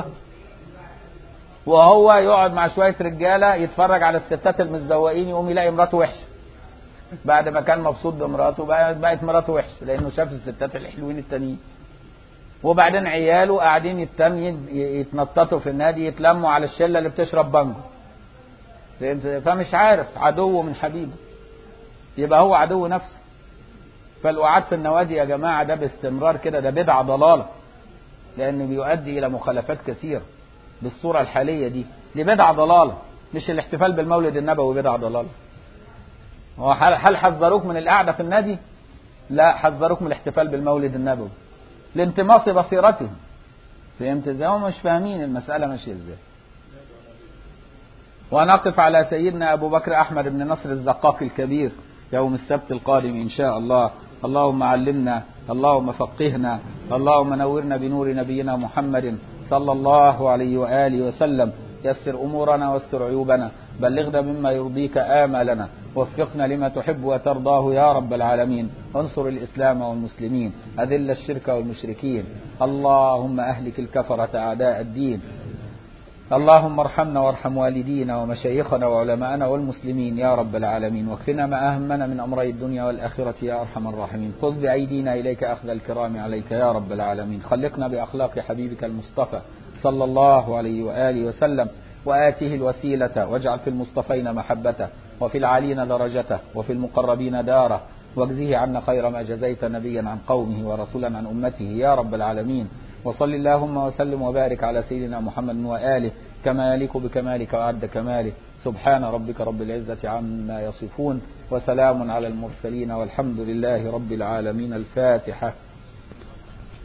وهو يقعد مع شوية رجالة يتفرج على الستات المزوقين، يقوم يلاقي مراته وحشة بعد ما كان مبسوط بمراته، بقت مراته وحشة لأنه شاف الستات الحلوين التانيين. وبعدين عياله قاعدين يتنططوا في النادي، يتلموا على الشلة اللي بتشرب بانجو، فمش عارف عدو من حبيبه، يبقى هو عدو نفسه. فالقعاد في النوادي يا جماعة ده باستمرار كده ده بدعة ضلالة، لأنه بيؤدي إلى مخالفات كثيرة بالصورة الحالية دي بدعة ضلالة. مش الاحتفال بالمولد النبوي بدعة ضلالة. هل حذروك من القعدة في النادي؟ لا، حذروك من الاحتفال بالمولد النبوي لانطماس بصيرتهم. فهمت ازاي؟ هم مش فاهمين المسألة ماشية ازاي. ونقف على سيدنا أبو بكر أحمد بن نصر الزقاق الكبير يوم السبت القادم إن شاء الله. اللهم علمنا، اللهم فقهنا، اللهم نورنا بنور نبينا محمد صلى الله عليه وآله وسلم. يسر أمورنا واستر عيوبنا، بلغنا مما يرضيك آمالنا، وفقنا لما تحب وترضاه يا رب العالمين. انصر الإسلام والمسلمين، أذل الشرك والمشركين، اللهم أهلك الكفرة أعداء الدين. اللهم ارحمنا وارحم والدينا ومشايخنا وعلماءنا والمسلمين يا رب العالمين، واكفنا ما أهمنا من أمري الدنيا والآخرة يا أرحم الراحمين. خذ بأيدينا إليك أخذ الكرام عليك يا رب العالمين. خلقنا بأخلاق حبيبك المصطفى صلى الله عليه وآله وسلم، وآته الوسيلة، واجعل في المصطفين محبته، وفي العالين درجته، وفي المقربين داره، واجزه عنا خير ما جزيت نبيا عن قومه ورسولا عن أمته يا رب العالمين. وصل اللهم وسلم وبارك على سيدنا محمد وآله كما يليق بكمالك وعد كماله. سبحان ربك رب العزة عما يصفون، وسلام على المرسلين، والحمد لله رب العالمين. الفاتحة.